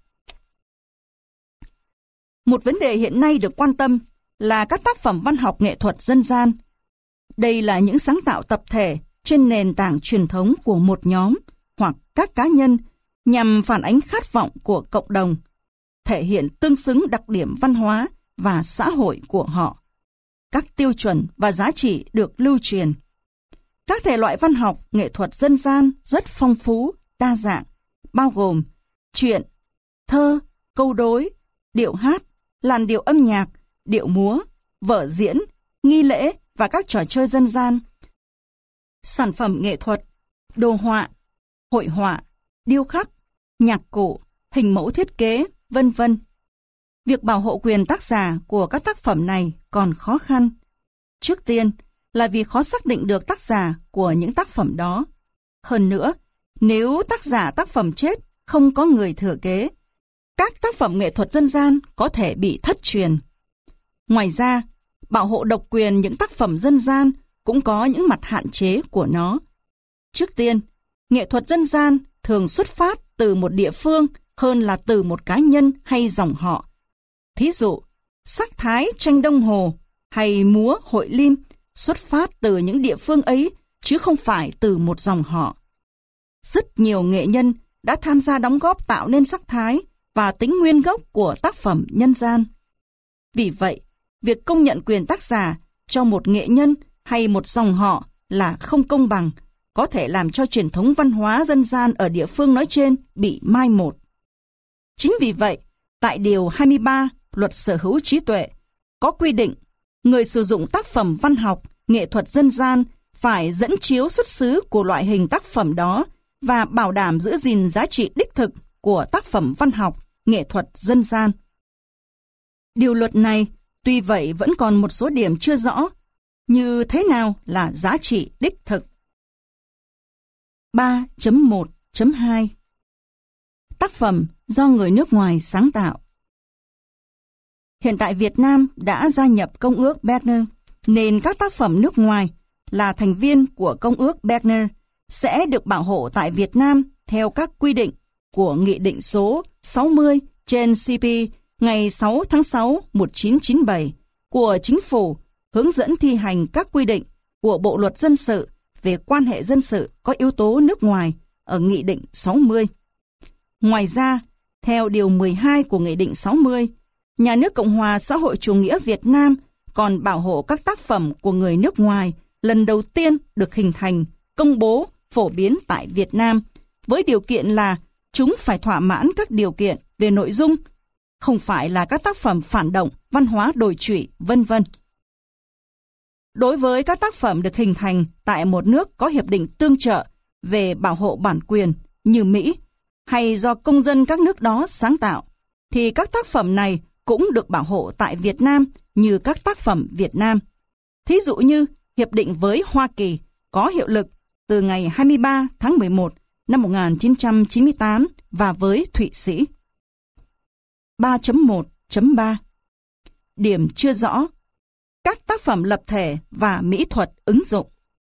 Một vấn đề hiện nay được quan tâm là các tác phẩm văn học nghệ thuật dân gian. Đây là những sáng tạo tập thể trên nền tảng truyền thống của một nhóm hoặc các cá nhân nhằm phản ánh khát vọng của cộng đồng, thể hiện tương xứng đặc điểm văn hóa và xã hội của họ. Các tiêu chuẩn và giá trị được lưu truyền. Các thể loại văn học, nghệ thuật dân gian rất phong phú, đa dạng, bao gồm truyện, thơ, câu đối, điệu hát, làn điệu âm nhạc, điệu múa, vở diễn, nghi lễ và các trò chơi dân gian. Sản phẩm nghệ thuật, đồ họa, hội họa, điêu khắc, nhạc cụ, hình mẫu thiết kế, vân vân. Việc bảo hộ quyền tác giả của các tác phẩm này còn khó khăn. Trước tiên là vì khó xác định được tác giả của những tác phẩm đó. Hơn nữa, nếu tác giả tác phẩm chết, không có người thừa kế, các tác phẩm nghệ thuật dân gian có thể bị thất truyền. Ngoài ra, bảo hộ độc quyền những tác phẩm dân gian cũng có những mặt hạn chế của nó. Trước tiên, nghệ thuật dân gian thường xuất phát từ một địa phương hơn là từ một cá nhân hay dòng họ. Thí dụ, sắc thái tranh đồng hồ hay múa hội lim xuất phát từ những địa phương ấy chứ không phải từ một dòng họ. Rất nhiều nghệ nhân đã tham gia đóng góp tạo nên sắc thái và tính nguyên gốc của tác phẩm nhân gian. Vì vậy, việc công nhận quyền tác giả cho một nghệ nhân hay một dòng họ là không công bằng, có thể làm cho truyền thống văn hóa dân gian ở địa phương nói trên bị mai một. Chính vì vậy, tại Điều 23 Luật Sở hữu trí tuệ có quy định người sử dụng tác phẩm văn học, nghệ thuật dân gian phải dẫn chiếu xuất xứ của loại hình tác phẩm đó và bảo đảm giữ gìn giá trị đích thực của tác phẩm văn học, nghệ thuật dân gian. Điều luật này tuy vậy vẫn còn một số điểm chưa rõ, như thế nào là giá trị đích thực. 3.1.2 Tác phẩm do người nước ngoài sáng tạo. Hiện tại Việt Nam đã gia nhập Công ước Berner, nên các tác phẩm nước ngoài là thành viên của Công ước Berner sẽ được bảo hộ tại Việt Nam theo các quy định của Nghị định số 60/CP ngày 6 tháng 6 1997 của Chính phủ hướng dẫn thi hành các quy định của Bộ Luật Dân sự về quan hệ dân sự có yếu tố nước ngoài ở Nghị định 60. Ngoài ra, theo Điều 12 của Nghị định 60, Nhà nước Cộng hòa xã hội chủ nghĩa Việt Nam còn bảo hộ các tác phẩm của người nước ngoài lần đầu tiên được hình thành, công bố, phổ biến tại Việt Nam, với điều kiện là chúng phải thỏa mãn các điều kiện về nội dung, không phải là các tác phẩm phản động, văn hóa đồi trụy, vân vân. Đối với các tác phẩm được hình thành tại một nước có hiệp định tương trợ về bảo hộ bản quyền như Mỹ, hay do công dân các nước đó sáng tạo, thì các tác phẩm này cũng được bảo hộ tại Việt Nam như các tác phẩm Việt Nam. Thí dụ như hiệp định với Hoa Kỳ có hiệu lực từ ngày 23 tháng 11 năm 1998 và với Thụy Sĩ. 3.1.3 Điểm chưa rõ các tác phẩm lập thể và mỹ thuật ứng dụng.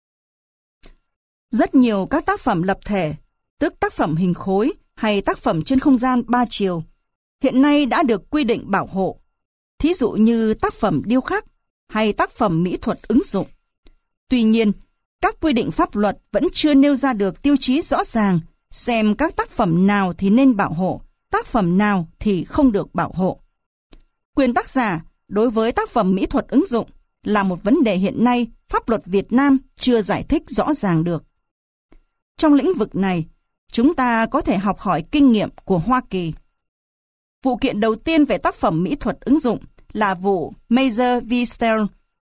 Rất nhiều các tác phẩm lập thể, tức tác phẩm hình khối hay tác phẩm trên không gian 3 chiều, hiện nay đã được quy định bảo hộ, thí dụ như tác phẩm điêu khắc hay tác phẩm mỹ thuật ứng dụng. Tuy nhiên, các quy định pháp luật vẫn chưa nêu ra được tiêu chí rõ ràng xem các tác phẩm nào thì nên bảo hộ, tác phẩm nào thì không được bảo hộ. Quyền tác giả đối với tác phẩm mỹ thuật ứng dụng là một vấn đề hiện nay pháp luật Việt Nam chưa giải thích rõ ràng được. Trong lĩnh vực này, chúng ta có thể học hỏi kinh nghiệm của Hoa Kỳ. Vụ kiện đầu tiên về tác phẩm mỹ thuật ứng dụng là vụ Mazer v. Stern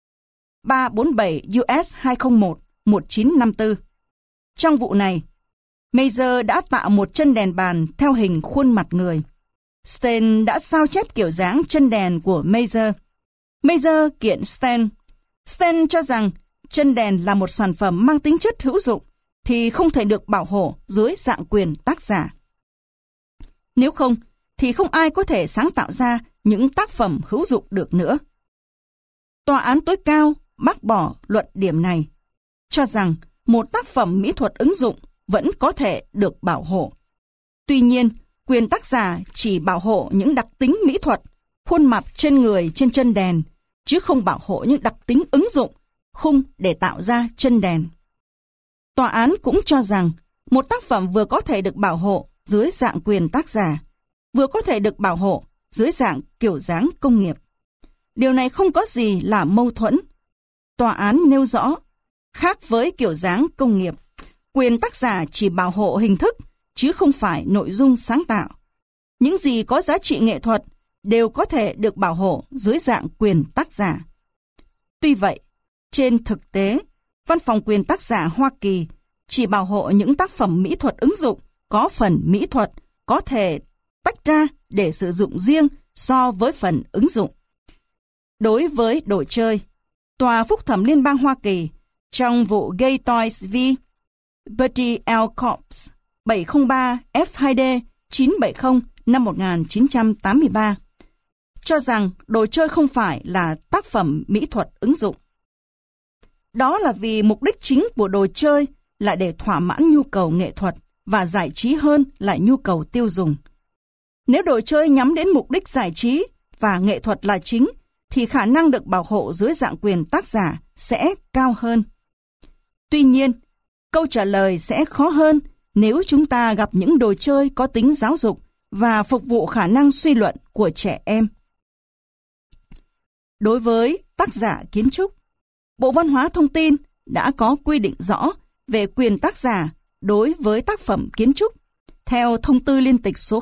347 US 201-1954. Trong vụ này, Mazer đã tạo một chân đèn bàn theo hình khuôn mặt người. Stern đã sao chép kiểu dáng chân đèn của Mazer. Mazer kiện Stern. Stern cho rằng chân đèn là một sản phẩm mang tính chất hữu dụng thì không thể được bảo hộ dưới dạng quyền tác giả. Nếu không, thì không ai có thể sáng tạo ra những tác phẩm hữu dụng được nữa. Tòa án tối cao bác bỏ luận điểm này, cho rằng một tác phẩm mỹ thuật ứng dụng vẫn có thể được bảo hộ. Tuy nhiên, quyền tác giả chỉ bảo hộ những đặc tính mỹ thuật, khuôn mặt trên người trên chân đèn, chứ không bảo hộ những đặc tính ứng dụng, khung để tạo ra chân đèn. Tòa án cũng cho rằng một tác phẩm vừa có thể được bảo hộ dưới dạng quyền tác giả, vừa có thể được bảo hộ dưới dạng kiểu dáng công nghiệp. Điều này không có gì là mâu thuẫn. Tòa án nêu rõ, khác với kiểu dáng công nghiệp, quyền tác giả chỉ bảo hộ hình thức, chứ không phải nội dung sáng tạo. Những gì có giá trị nghệ thuật đều có thể được bảo hộ dưới dạng quyền tác giả. Tuy vậy, trên thực tế, Văn phòng quyền tác giả Hoa Kỳ chỉ bảo hộ những tác phẩm mỹ thuật ứng dụng có phần mỹ thuật có thể tách ra để sử dụng riêng so với phần ứng dụng. Đối với đồ chơi, Tòa Phúc thẩm Liên bang Hoa Kỳ trong vụ Gay Toys v. Bertie L. Corps 703 F2D 970 năm 1983 cho rằng đồ chơi không phải là tác phẩm mỹ thuật ứng dụng. Đó là vì mục đích chính của đồ chơi là để thỏa mãn nhu cầu nghệ thuật và giải trí hơn là nhu cầu tiêu dùng. Nếu đồ chơi nhắm đến mục đích giải trí và nghệ thuật là chính, thì khả năng được bảo hộ dưới dạng quyền tác giả sẽ cao hơn. Tuy nhiên, câu trả lời sẽ khó hơn nếu chúng ta gặp những đồ chơi có tính giáo dục và phục vụ khả năng suy luận của trẻ em. Đối với tác giả kiến trúc, Bộ Văn hóa Thông tin đã có quy định rõ về quyền tác giả đối với tác phẩm kiến trúc theo thông tư liên tịch số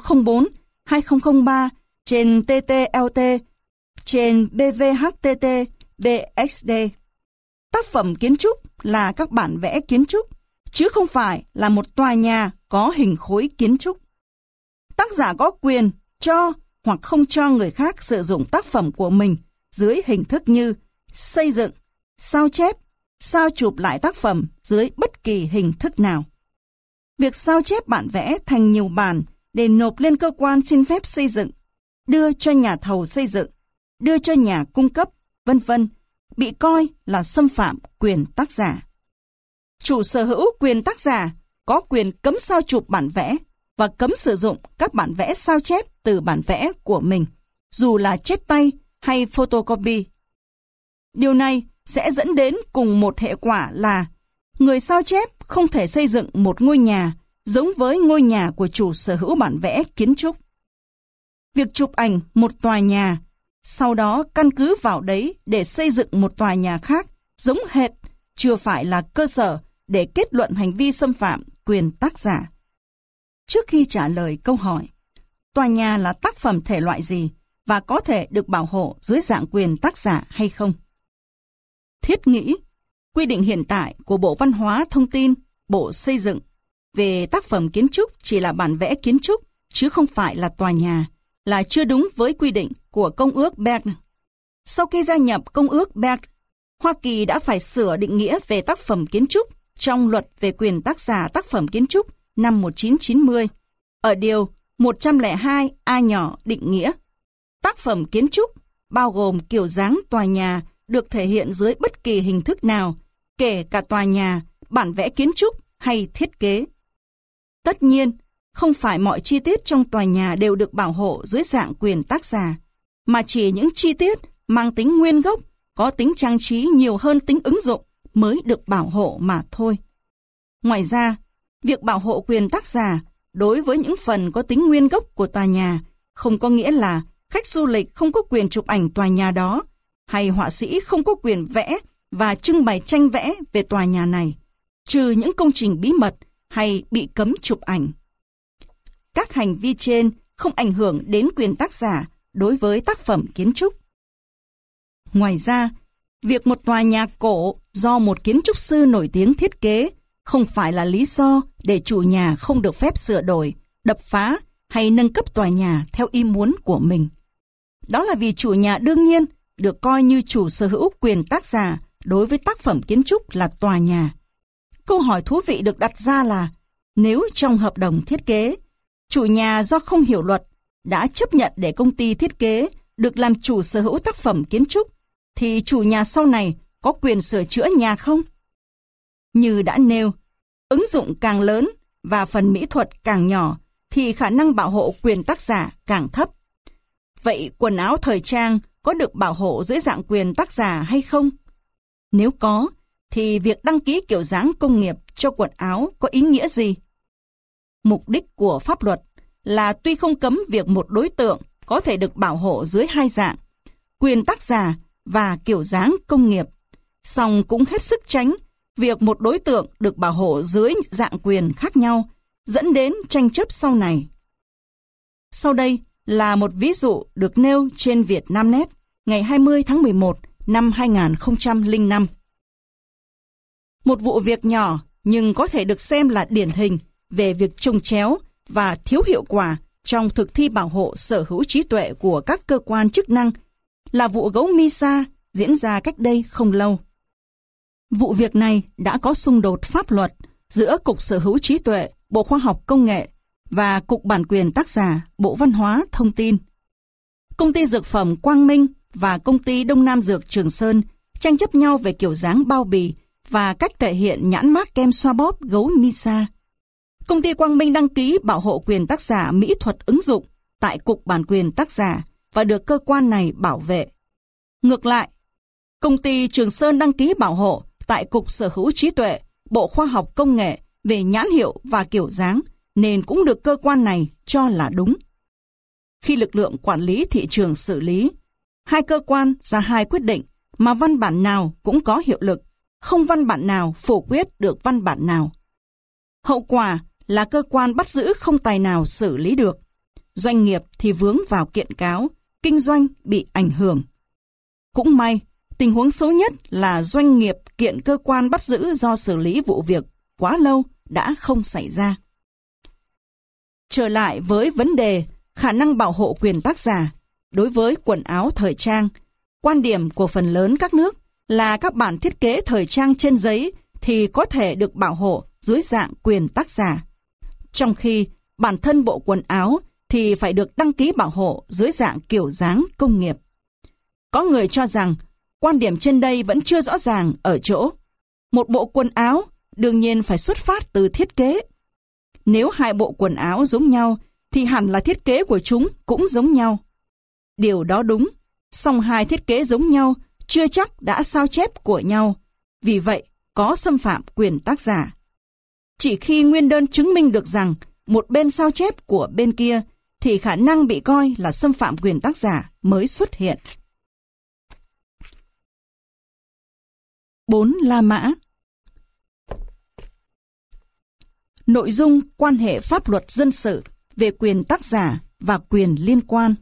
04/2003 trên TTLT trên BVHTT BXD. Tác phẩm kiến trúc là các bản vẽ kiến trúc, chứ không phải là một tòa nhà có hình khối kiến trúc. Tác giả có quyền cho hoặc không cho người khác sử dụng tác phẩm của mình dưới hình thức như xây dựng, sao chép, sao chụp lại tác phẩm dưới bất kỳ hình thức nào. Việc sao chép bản vẽ thành nhiều bản để nộp lên cơ quan xin phép xây dựng, đưa cho nhà thầu xây dựng, đưa cho nhà cung cấp, vân vân, bị coi là xâm phạm quyền tác giả. Chủ sở hữu quyền tác giả có quyền cấm sao chụp bản vẽ và cấm sử dụng các bản vẽ sao chép từ bản vẽ của mình, dù là chép tay hay photocopy. Điều này sẽ dẫn đến cùng một hệ quả là người sao chép không thể xây dựng một ngôi nhà giống với ngôi nhà của chủ sở hữu bản vẽ kiến trúc. Việc chụp ảnh một tòa nhà, sau đó căn cứ vào đấy để xây dựng một tòa nhà khác giống hệt, chưa phải là cơ sở để kết luận hành vi xâm phạm quyền tác giả. Trước khi trả lời câu hỏi, tòa nhà là tác phẩm thể loại gì và có thể được bảo hộ dưới dạng quyền tác giả hay không? Thiết nghĩ, quy định hiện tại của Bộ Văn hóa Thông tin, Bộ Xây dựng về tác phẩm kiến trúc chỉ là bản vẽ kiến trúc, chứ không phải là tòa nhà, là chưa đúng với quy định của Công ước Berne. Sau khi gia nhập Công ước Berne, Hoa Kỳ đã phải sửa định nghĩa về tác phẩm kiến trúc trong Luật về quyền tác giả tác phẩm kiến trúc năm 1990. Ở điều 102A nhỏ định nghĩa, tác phẩm kiến trúc bao gồm kiểu dáng tòa nhà được thể hiện dưới bất kỳ hình thức nào, kể cả tòa nhà, bản vẽ kiến trúc hay thiết kế. Tất nhiên, không phải mọi chi tiết trong tòa nhà đều được bảo hộ dưới dạng quyền tác giả, mà chỉ những chi tiết mang tính nguyên gốc, có tính trang trí nhiều hơn tính ứng dụng mới được bảo hộ mà thôi. Ngoài ra, việc bảo hộ quyền tác giả đối với những phần có tính nguyên gốc của tòa nhà không có nghĩa là khách du lịch không có quyền chụp ảnh tòa nhà đó, hay họa sĩ không có quyền vẽ và trưng bày tranh vẽ về tòa nhà này, trừ những công trình bí mật hay bị cấm chụp ảnh. Các hành vi trên không ảnh hưởng đến quyền tác giả đối với tác phẩm kiến trúc. Ngoài ra, việc một tòa nhà cổ do một kiến trúc sư nổi tiếng thiết kế không phải là lý do để chủ nhà không được phép sửa đổi, đập phá hay nâng cấp tòa nhà theo ý muốn của mình. Đó là vì chủ nhà đương nhiên được coi như chủ sở hữu quyền tác giả đối với tác phẩm kiến trúc là tòa nhà. Câu hỏi thú vị được đặt ra là, nếu trong hợp đồng thiết kế, chủ nhà do không hiểu luật đã chấp nhận để công ty thiết kế được làm chủ sở hữu tác phẩm kiến trúc, thì chủ nhà sau này có quyền sửa chữa nhà không? Như đã nêu, ứng dụng càng lớn và phần mỹ thuật càng nhỏ thì khả năng bảo hộ quyền tác giả càng thấp. Vậy quần áo thời trang có được bảo hộ dưới dạng quyền tác giả hay không? Nếu có, thì việc đăng ký kiểu dáng công nghiệp cho quần áo có ý nghĩa gì? Mục đích của pháp luật là tuy không cấm việc một đối tượng có thể được bảo hộ dưới hai dạng, quyền tác giả và kiểu dáng công nghiệp, song cũng hết sức tránh việc một đối tượng được bảo hộ dưới dạng quyền khác nhau, dẫn đến tranh chấp sau này. Sau đây là một ví dụ được nêu trên Vietnamnet ngày 20 tháng 11 năm 2005. Một vụ việc nhỏ nhưng có thể được xem là điển hình về việc chồng chéo và thiếu hiệu quả trong thực thi bảo hộ sở hữu trí tuệ của các cơ quan chức năng là vụ gấu Misa diễn ra cách đây không lâu. Vụ việc này đã có xung đột pháp luật giữa Cục Sở hữu trí tuệ, Bộ Khoa học Công nghệ và Cục Bản quyền tác giả, Bộ Văn hóa Thông tin. Công ty dược phẩm Quang Minh và công ty Đông Nam Dược Trường Sơn tranh chấp nhau về kiểu dáng bao bì và cách thể hiện nhãn mác kem xoa bóp gấu Misa. Công ty Quang Minh đăng ký bảo hộ quyền tác giả mỹ thuật ứng dụng tại Cục Bản quyền tác giả và được cơ quan này bảo vệ. Ngược lại, công ty Trường Sơn đăng ký bảo hộ tại Cục Sở hữu trí tuệ, Bộ Khoa học Công nghệ về nhãn hiệu và kiểu dáng, nên cũng được cơ quan này cho là đúng. Khi lực lượng quản lý thị trường xử lý, hai cơ quan ra hai quyết định mà văn bản nào cũng có hiệu lực, không văn bản nào phủ quyết được văn bản nào. Hậu quả là cơ quan bắt giữ không tài nào xử lý được. Doanh nghiệp thì vướng vào kiện cáo, kinh doanh bị ảnh hưởng. Cũng may, tình huống xấu nhất là doanh nghiệp kiện cơ quan bắt giữ do xử lý vụ việc quá lâu đã không xảy ra. Trở lại với vấn đề khả năng bảo hộ quyền tác giả đối với quần áo thời trang, quan điểm của phần lớn các nước là các bản thiết kế thời trang trên giấy thì có thể được bảo hộ dưới dạng quyền tác giả, trong khi bản thân bộ quần áo thì phải được đăng ký bảo hộ dưới dạng kiểu dáng công nghiệp. Có người cho rằng quan điểm trên đây vẫn chưa rõ ràng ở chỗ một bộ quần áo đương nhiên phải xuất phát từ thiết kế. Nếu hai bộ quần áo giống nhau thì hẳn là thiết kế của chúng cũng giống nhau. Điều đó đúng, song hai thiết kế giống nhau chưa chắc đã sao chép của nhau, vì vậy có xâm phạm quyền tác giả. Chỉ khi nguyên đơn chứng minh được rằng một bên sao chép của bên kia thì khả năng bị coi là xâm phạm quyền tác giả mới xuất hiện. 4. La Mã. Nội dung quan hệ pháp luật dân sự về quyền tác giả và quyền liên quan.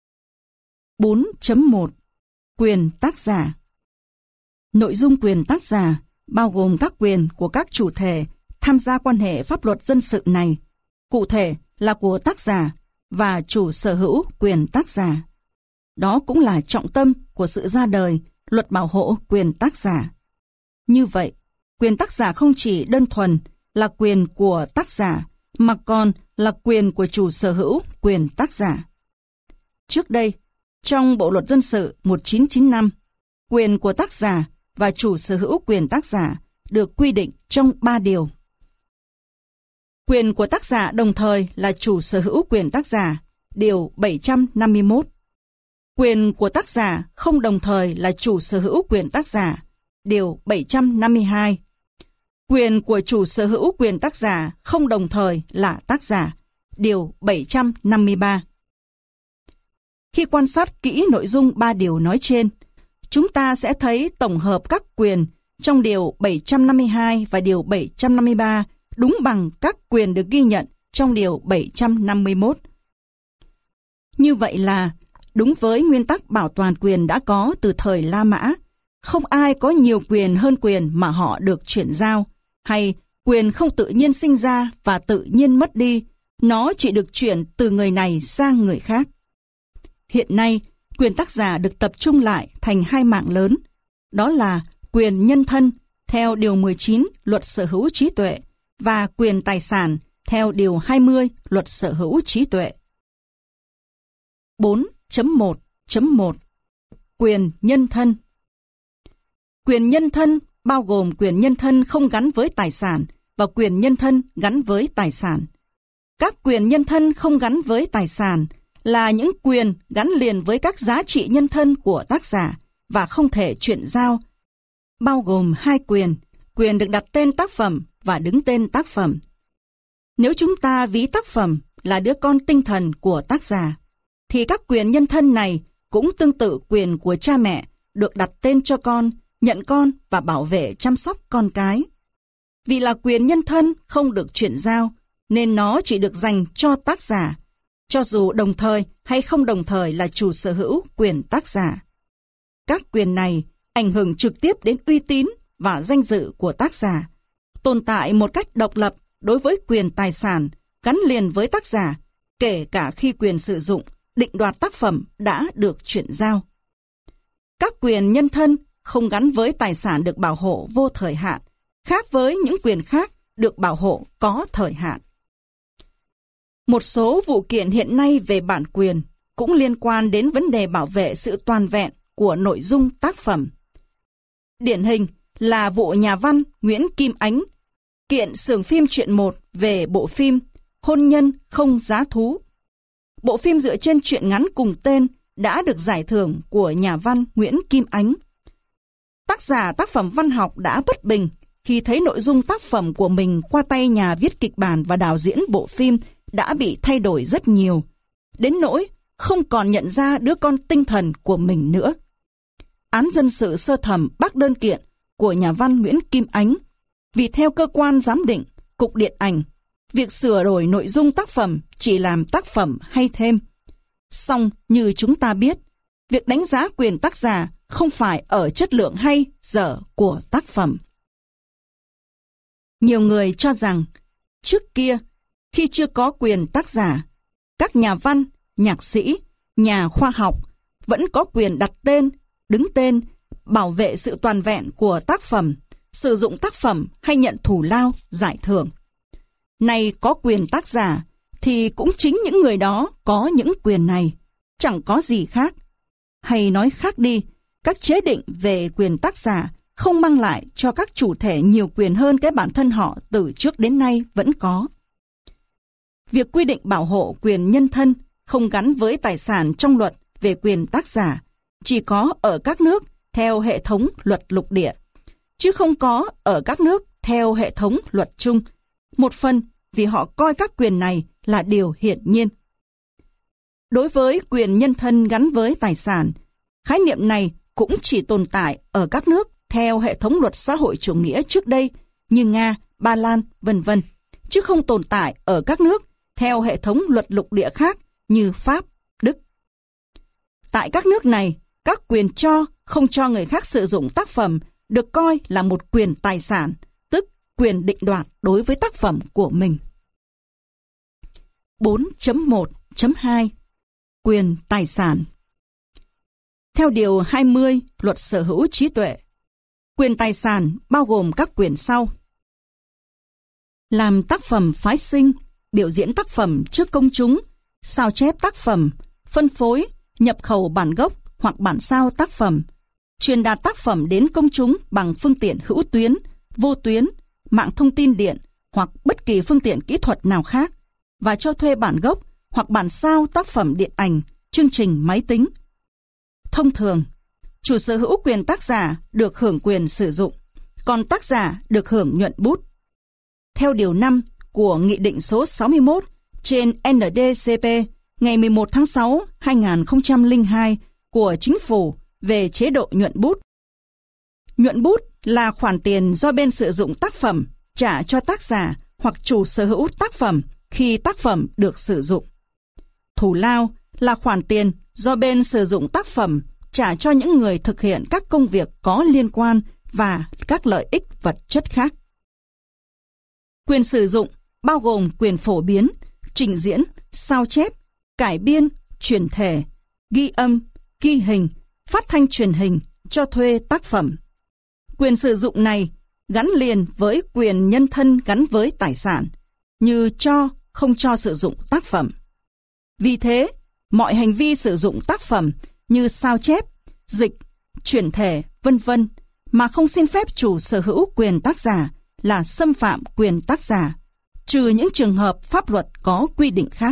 4.1 Quyền tác giả. Nội dung quyền tác giả bao gồm các quyền của các chủ thể tham gia quan hệ pháp luật dân sự này, cụ thể là của tác giả và chủ sở hữu quyền tác giả. Đó cũng là trọng tâm của sự ra đời luật bảo hộ quyền tác giả. Như vậy, quyền tác giả không chỉ đơn thuần là quyền của tác giả, mà còn là quyền của chủ sở hữu quyền tác giả. Trước đây, trong Bộ luật dân sự 1995, quyền của tác giả và chủ sở hữu quyền tác giả được quy định trong 3 điều. Quyền của tác giả đồng thời là chủ sở hữu quyền tác giả, điều 751. Quyền của tác giả không đồng thời là chủ sở hữu quyền tác giả, điều 752. Quyền của chủ sở hữu quyền tác giả không đồng thời là tác giả, điều 753. Khi quan sát kỹ nội dung 3 điều nói trên, chúng ta sẽ thấy tổng hợp các quyền trong điều 752 và điều 753 đúng bằng các quyền được ghi nhận trong điều 751. Như vậy là, đúng với nguyên tắc bảo toàn quyền đã có từ thời La Mã, không ai có nhiều quyền hơn quyền mà họ được chuyển giao, hay quyền không tự nhiên sinh ra và tự nhiên mất đi, nó chỉ được chuyển từ người này sang người khác. Hiện nay, quyền tác giả được tập trung lại thành 2 mạng lớn, đó là quyền nhân thân theo điều 19 Luật Sở hữu trí tuệ và quyền tài sản theo điều 20 Luật Sở hữu trí tuệ. 4.1.1 Quyền nhân thân. Quyền nhân thân bao gồm quyền nhân thân không gắn với tài sản và quyền nhân thân gắn với tài sản. Các quyền nhân thân không gắn với tài sản là những quyền gắn liền với các giá trị nhân thân của tác giả và không thể chuyển giao, bao gồm 2 quyền được đặt tên tác phẩm và đứng tên tác phẩm. Nếu chúng ta ví tác phẩm là đứa con tinh thần của tác giả, thì các quyền nhân thân này cũng tương tự quyền của cha mẹ được đặt tên cho con, nhận con và bảo vệ chăm sóc con cái. Vì là quyền nhân thân không được chuyển giao, nên nó chỉ được dành cho tác giả, cho dù đồng thời hay không đồng thời là chủ sở hữu quyền tác giả. Các quyền này ảnh hưởng trực tiếp đến uy tín và danh dự của tác giả, tồn tại một cách độc lập đối với quyền tài sản gắn liền với tác giả, kể cả khi quyền sử dụng, định đoạt tác phẩm đã được chuyển giao. Các quyền nhân thân không gắn với tài sản được bảo hộ vô thời hạn, khác với những quyền khác được bảo hộ có thời hạn. Một số vụ kiện hiện nay về bản quyền cũng liên quan đến vấn đề bảo vệ sự toàn vẹn của nội dung tác phẩm. Điển hình là vụ nhà văn Nguyễn Kim Ánh kiện xưởng phim Truyện 1 về bộ phim Hôn nhân không giá thú. Bộ phim dựa trên truyện ngắn cùng tên đã được giải thưởng của nhà văn Nguyễn Kim Ánh. Tác giả tác phẩm văn học đã bất bình khi thấy nội dung tác phẩm của mình qua tay nhà viết kịch bản và đạo diễn bộ phim đã bị thay đổi rất nhiều, đến nỗi không còn nhận ra đứa con tinh thần của mình nữa. Án dân sự sơ thẩm bác đơn kiện của nhà văn Nguyễn Kim Ánh, vì theo cơ quan giám định, Cục Điện ảnh, việc sửa đổi nội dung tác phẩm chỉ làm tác phẩm hay thêm. Song như chúng ta biết, việc đánh giá quyền tác giả không phải ở chất lượng hay dở của tác phẩm. Nhiều người cho rằng, trước kia, khi chưa có quyền tác giả, các nhà văn, nhạc sĩ, nhà khoa học vẫn có quyền đặt tên, đứng tên, bảo vệ sự toàn vẹn của tác phẩm, sử dụng tác phẩm hay nhận thù lao, giải thưởng. Nay có quyền tác giả, thì cũng chính những người đó có những quyền này, chẳng có gì khác. Hay nói khác đi, các chế định về quyền tác giả không mang lại cho các chủ thể nhiều quyền hơn cái bản thân họ từ trước đến nay vẫn có. Việc quy định bảo hộ quyền nhân thân không gắn với tài sản trong luật về quyền tác giả chỉ có ở các nước theo hệ thống luật lục địa, chứ không có ở các nước theo hệ thống luật chung, một phần vì họ coi các quyền này là điều hiển nhiên. Đối với quyền nhân thân gắn với tài sản, khái niệm này cũng chỉ tồn tại ở các nước theo hệ thống luật xã hội chủ nghĩa trước đây như Nga, Ba Lan, v.v., chứ không tồn tại ở các nước theo hệ thống luật lục địa khác như Pháp, Đức. Tại các nước này, các quyền cho, không cho người khác sử dụng tác phẩm được coi là một quyền tài sản, tức quyền định đoạt đối với tác phẩm của mình. 4.1.2 Quyền tài sản. Theo điều 20 Luật Sở hữu trí tuệ, quyền tài sản bao gồm các quyền sau: làm tác phẩm phái sinh, biểu diễn tác phẩm trước công chúng, sao chép tác phẩm, phân phối, nhập khẩu bản gốc hoặc bản sao tác phẩm, truyền đạt tác phẩm đến công chúng bằng phương tiện hữu tuyến, vô tuyến, mạng thông tin điện hoặc bất kỳ phương tiện kỹ thuật nào khác, và cho thuê bản gốc hoặc bản sao tác phẩm điện ảnh, chương trình máy tính. Thông thường, chủ sở hữu quyền tác giả được hưởng quyền sử dụng, còn tác giả được hưởng nhuận bút. Theo điều 5 của Nghị định số 61 trên NDCP ngày 11 tháng 6 2002 của Chính phủ về chế độ nhuận bút. Nhuận bút là khoản tiền do bên sử dụng tác phẩm trả cho tác giả hoặc chủ sở hữu tác phẩm khi tác phẩm được sử dụng. Thù lao là khoản tiền do bên sử dụng tác phẩm trả cho những người thực hiện các công việc có liên quan và các lợi ích vật chất khác. Quyền sử dụng bao gồm quyền phổ biến, trình diễn, sao chép, cải biên, chuyển thể, ghi âm, ghi hình, phát thanh truyền hình, cho thuê tác phẩm. Quyền sử dụng này gắn liền với quyền nhân thân gắn với tài sản, như cho, không cho sử dụng tác phẩm. Vì thế, mọi hành vi sử dụng tác phẩm như sao chép, dịch, chuyển thể, v.v. mà không xin phép chủ sở hữu quyền tác giả là xâm phạm quyền tác giả, trừ những trường hợp pháp luật có quy định khác.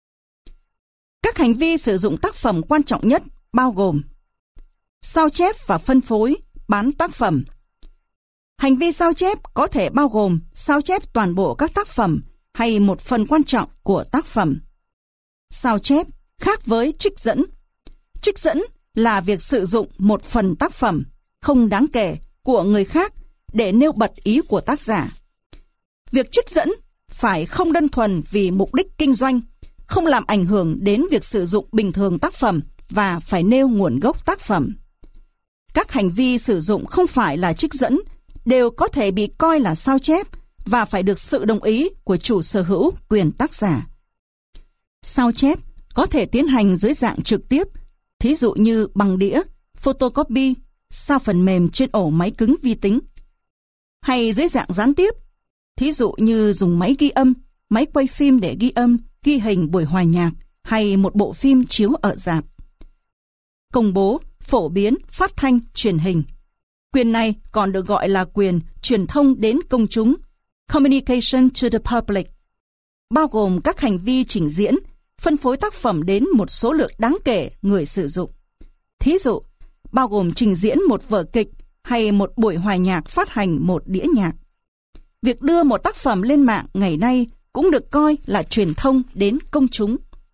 Các hành vi sử dụng tác phẩm quan trọng nhất bao gồm sao chép và phân phối, bán tác phẩm. Hành vi sao chép có thể bao gồm sao chép toàn bộ các tác phẩm hay một phần quan trọng của tác phẩm. Sao chép khác với trích dẫn. Trích dẫn là việc sử dụng một phần tác phẩm không đáng kể của người khác để nêu bật ý của tác giả. Việc trích dẫn phải không đơn thuần vì mục đích kinh doanh, không làm ảnh hưởng đến việc sử dụng bình thường tác phẩm và phải nêu nguồn gốc tác phẩm. Các hành vi sử dụng không phải là trích dẫn đều có thể bị coi là sao chép và phải được sự đồng ý của chủ sở hữu quyền tác giả. Sao chép có thể tiến hành dưới dạng trực tiếp, thí dụ như bằng đĩa, photocopy, sao phần mềm trên ổ máy cứng vi tính, hay dưới dạng gián tiếp, thí dụ như dùng máy ghi âm, máy quay phim để ghi âm, ghi hình buổi hòa nhạc hay một bộ phim chiếu ở rạp. Công bố, phổ biến, phát thanh, truyền hình. Quyền này còn được gọi là quyền truyền thông đến công chúng, communication to the public, bao gồm các hành vi trình diễn, phân phối tác phẩm đến một số lượng đáng kể người sử dụng. Thí dụ, bao gồm trình diễn một vở kịch hay một buổi hòa nhạc phát hành một đĩa nhạc. Việc đưa một tác phẩm lên mạng ngày nay cũng được coi là truyền thông đến công chúng.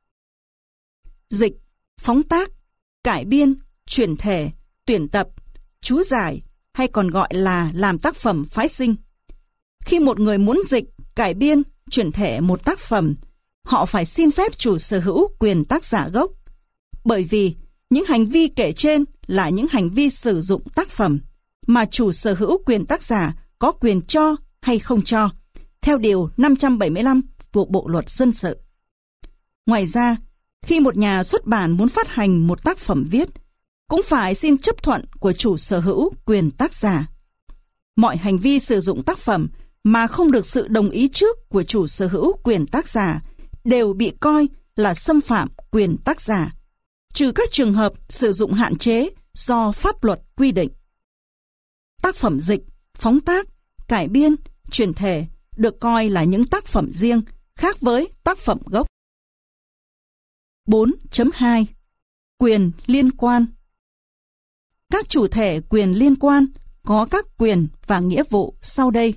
Dịch, phóng tác, cải biên, chuyển thể, tuyển tập, chú giải hay còn gọi là làm tác phẩm phái sinh. Khi một người muốn dịch, cải biên, chuyển thể một tác phẩm, họ phải xin phép chủ sở hữu quyền tác giả gốc. Bởi vì những hành vi kể trên là những hành vi sử dụng tác phẩm mà chủ sở hữu quyền tác giả có quyền cho hay không cho, theo điều 575 của Bộ Luật Dân sự. Ngoài ra, khi một nhà xuất bản muốn phát hành một tác phẩm viết, cũng phải xin chấp thuận của chủ sở hữu quyền tác giả. Mọi hành vi sử dụng tác phẩm mà không được sự đồng ý trước của chủ sở hữu quyền tác giả đều bị coi là xâm phạm quyền tác giả, trừ các trường hợp sử dụng hạn chế do pháp luật quy định. Tác phẩm dịch, phóng tác, cải biên, chuyển thể được coi là những tác phẩm riêng, khác với tác phẩm gốc. 4.2 Quyền liên quan. Các chủ thể quyền liên quan có các quyền và nghĩa vụ sau đây.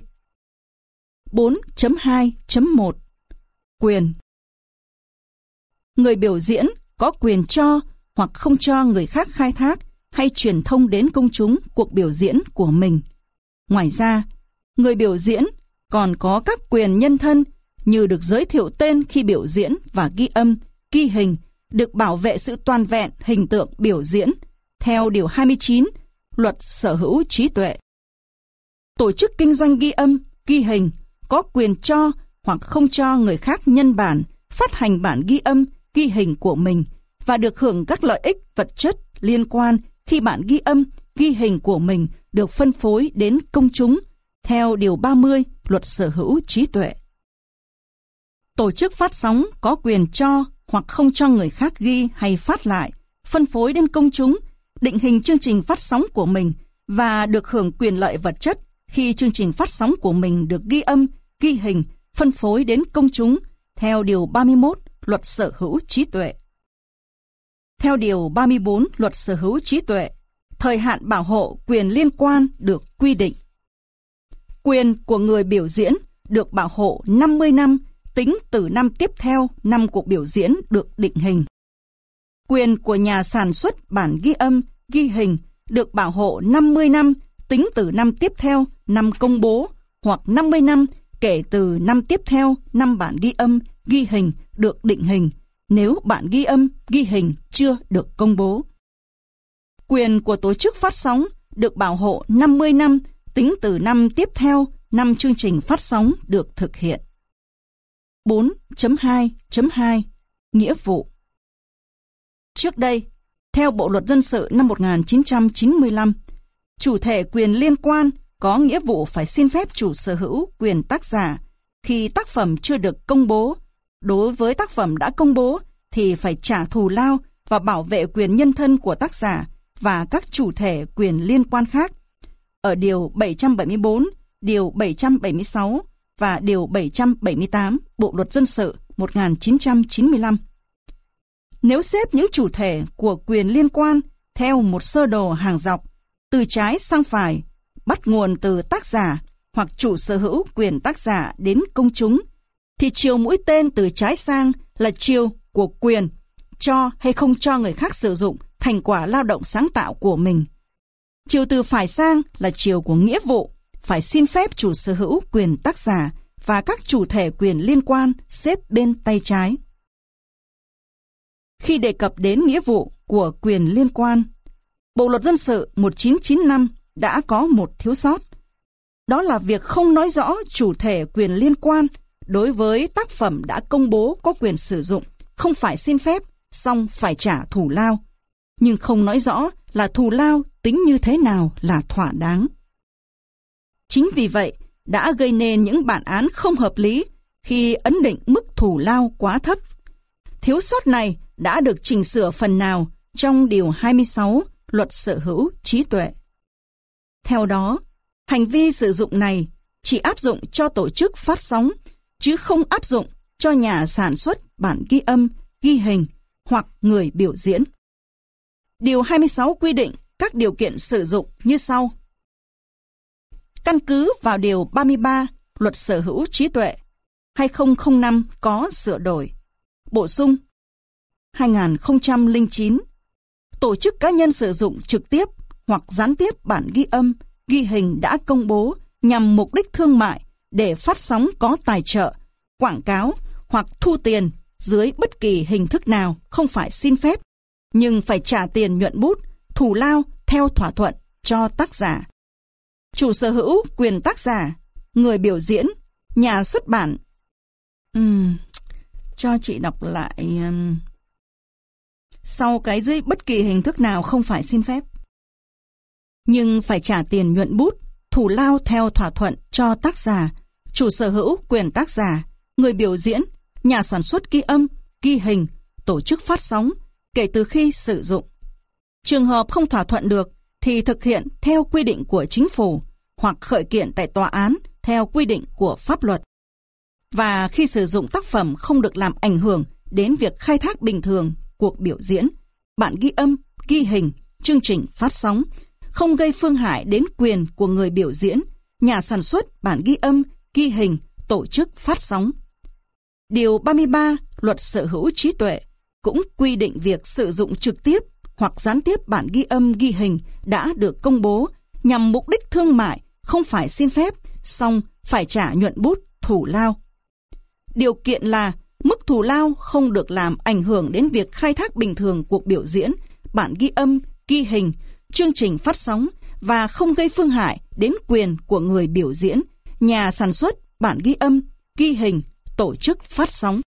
4.2.1 Quyền. Người biểu diễn có quyền cho hoặc không cho người khác khai thác hay truyền thông đến công chúng cuộc biểu diễn của mình. Ngoài ra, người biểu diễn còn có các quyền nhân thân như được giới thiệu tên khi biểu diễn và ghi âm, ghi hình, được bảo vệ sự toàn vẹn hình tượng biểu diễn theo Điều 29 Luật Sở hữu trí tuệ. Tổ chức kinh doanh ghi âm, ghi hình có quyền cho hoặc không cho người khác nhân bản, phát hành bản ghi âm, ghi hình của mình và được hưởng các lợi ích vật chất liên quan khi bản ghi âm, ghi hình của mình được phân phối đến công chúng theo Điều 30 Luật Sở hữu trí tuệ. Tổ chức phát sóng có quyền cho hoặc không cho người khác ghi hay phát lại, phân phối đến công chúng định hình chương trình phát sóng của mình và được hưởng quyền lợi vật chất khi chương trình phát sóng của mình được ghi âm, ghi hình, phân phối đến công chúng theo Điều 31 Luật Sở hữu trí tuệ. Theo Điều 34 Luật Sở hữu trí tuệ, thời hạn bảo hộ quyền liên quan được quy định. Quyền của người biểu diễn được bảo hộ 50 năm tính từ năm tiếp theo năm cuộc biểu diễn được định hình. Quyền của nhà sản xuất bản ghi âm, ghi hình được bảo hộ 50 năm tính từ năm tiếp theo năm công bố hoặc 50 năm kể từ năm tiếp theo năm bản ghi âm, ghi hình được định hình nếu bản ghi âm, ghi hình chưa được công bố. Quyền của tổ chức phát sóng được bảo hộ 50 năm tính từ năm tiếp theo năm chương trình phát sóng được thực hiện. 4.2.2 Nghĩa vụ. Trước đây, theo Bộ Luật Dân sự năm 1995, chủ thể quyền liên quan có nghĩa vụ phải xin phép chủ sở hữu quyền tác giả khi tác phẩm chưa được công bố. Đối với tác phẩm đã công bố thì phải trả thù lao và bảo vệ quyền nhân thân của tác giả và các chủ thể quyền liên quan khác ở Điều 774, Điều 776 và Điều 778 Bộ Luật Dân sự 1995. Nếu xếp những chủ thể của quyền liên quan theo một sơ đồ hàng dọc, từ trái sang phải, bắt nguồn từ tác giả hoặc chủ sở hữu quyền tác giả đến công chúng, thì chiều mũi tên từ trái sang là chiều của quyền cho hay không cho người khác sử dụng thành quả lao động sáng tạo của mình. Chiều từ phải sang là chiều của nghĩa vụ, phải xin phép chủ sở hữu quyền tác giả và các chủ thể quyền liên quan xếp bên tay trái. Khi đề cập đến nghĩa vụ của quyền liên quan, Bộ Luật Dân sự 1995 đã có một thiếu sót. Đó là việc không nói rõ chủ thể quyền liên quan đối với tác phẩm đã công bố có quyền sử dụng, không phải xin phép, song phải trả thù lao. Nhưng không nói rõ là thù lao tính như thế nào là thỏa đáng. Chính vì vậy, đã gây nên những bản án không hợp lý khi ấn định mức thù lao quá thấp. Thiếu sót này đã được chỉnh sửa phần nào trong Điều 26 Luật Sở hữu trí tuệ. Theo đó, hành vi sử dụng này chỉ áp dụng cho tổ chức phát sóng, chứ không áp dụng cho nhà sản xuất bản ghi âm, ghi hình hoặc người biểu diễn. Điều 26 quy định các điều kiện sử dụng như sau. Căn cứ vào Điều 33 Luật Sở hữu trí tuệ 2005 có sửa đổi, bổ sung 2009, tổ chức cá nhân sử dụng trực tiếp hoặc gián tiếp bản ghi âm, ghi hình đã công bố nhằm mục đích thương mại để phát sóng có tài trợ, quảng cáo hoặc thu tiền dưới bất kỳ hình thức nào không phải xin phép, nhưng phải trả tiền nhuận bút, thù lao theo thỏa thuận cho tác giả. Chủ sở hữu quyền tác giả, người biểu diễn, nhà xuất bản. Cho chị đọc lại. Sau cái dưới bất kỳ hình thức nào không phải xin phép. Nhưng phải trả tiền nhuận bút, thù lao theo thỏa thuận cho tác giả, chủ sở hữu quyền tác giả, người biểu diễn, nhà sản xuất ghi âm, ghi hình, tổ chức phát sóng, kể từ khi sử dụng. Trường hợp không thỏa thuận được thì thực hiện theo quy định của chính phủ hoặc khởi kiện tại tòa án theo quy định của pháp luật. Và khi sử dụng tác phẩm không được làm ảnh hưởng đến việc khai thác bình thường cuộc biểu diễn, bản ghi âm, ghi hình, chương trình phát sóng, không gây phương hại đến quyền của người biểu diễn, nhà sản xuất bản ghi âm, ghi hình, tổ chức phát sóng. Điều 33 Luật Sở hữu trí tuệ cũng quy định việc sử dụng trực tiếp hoặc gián tiếp bản ghi âm, ghi hình đã được công bố nhằm mục đích thương mại, không phải xin phép, song phải trả nhuận bút, thù lao. Điều kiện là mức thù lao không được làm ảnh hưởng đến việc khai thác bình thường cuộc biểu diễn, bản ghi âm, ghi hình, chương trình phát sóng và không gây phương hại đến quyền của người biểu diễn, nhà sản xuất bản ghi âm, ghi hình, tổ chức phát sóng.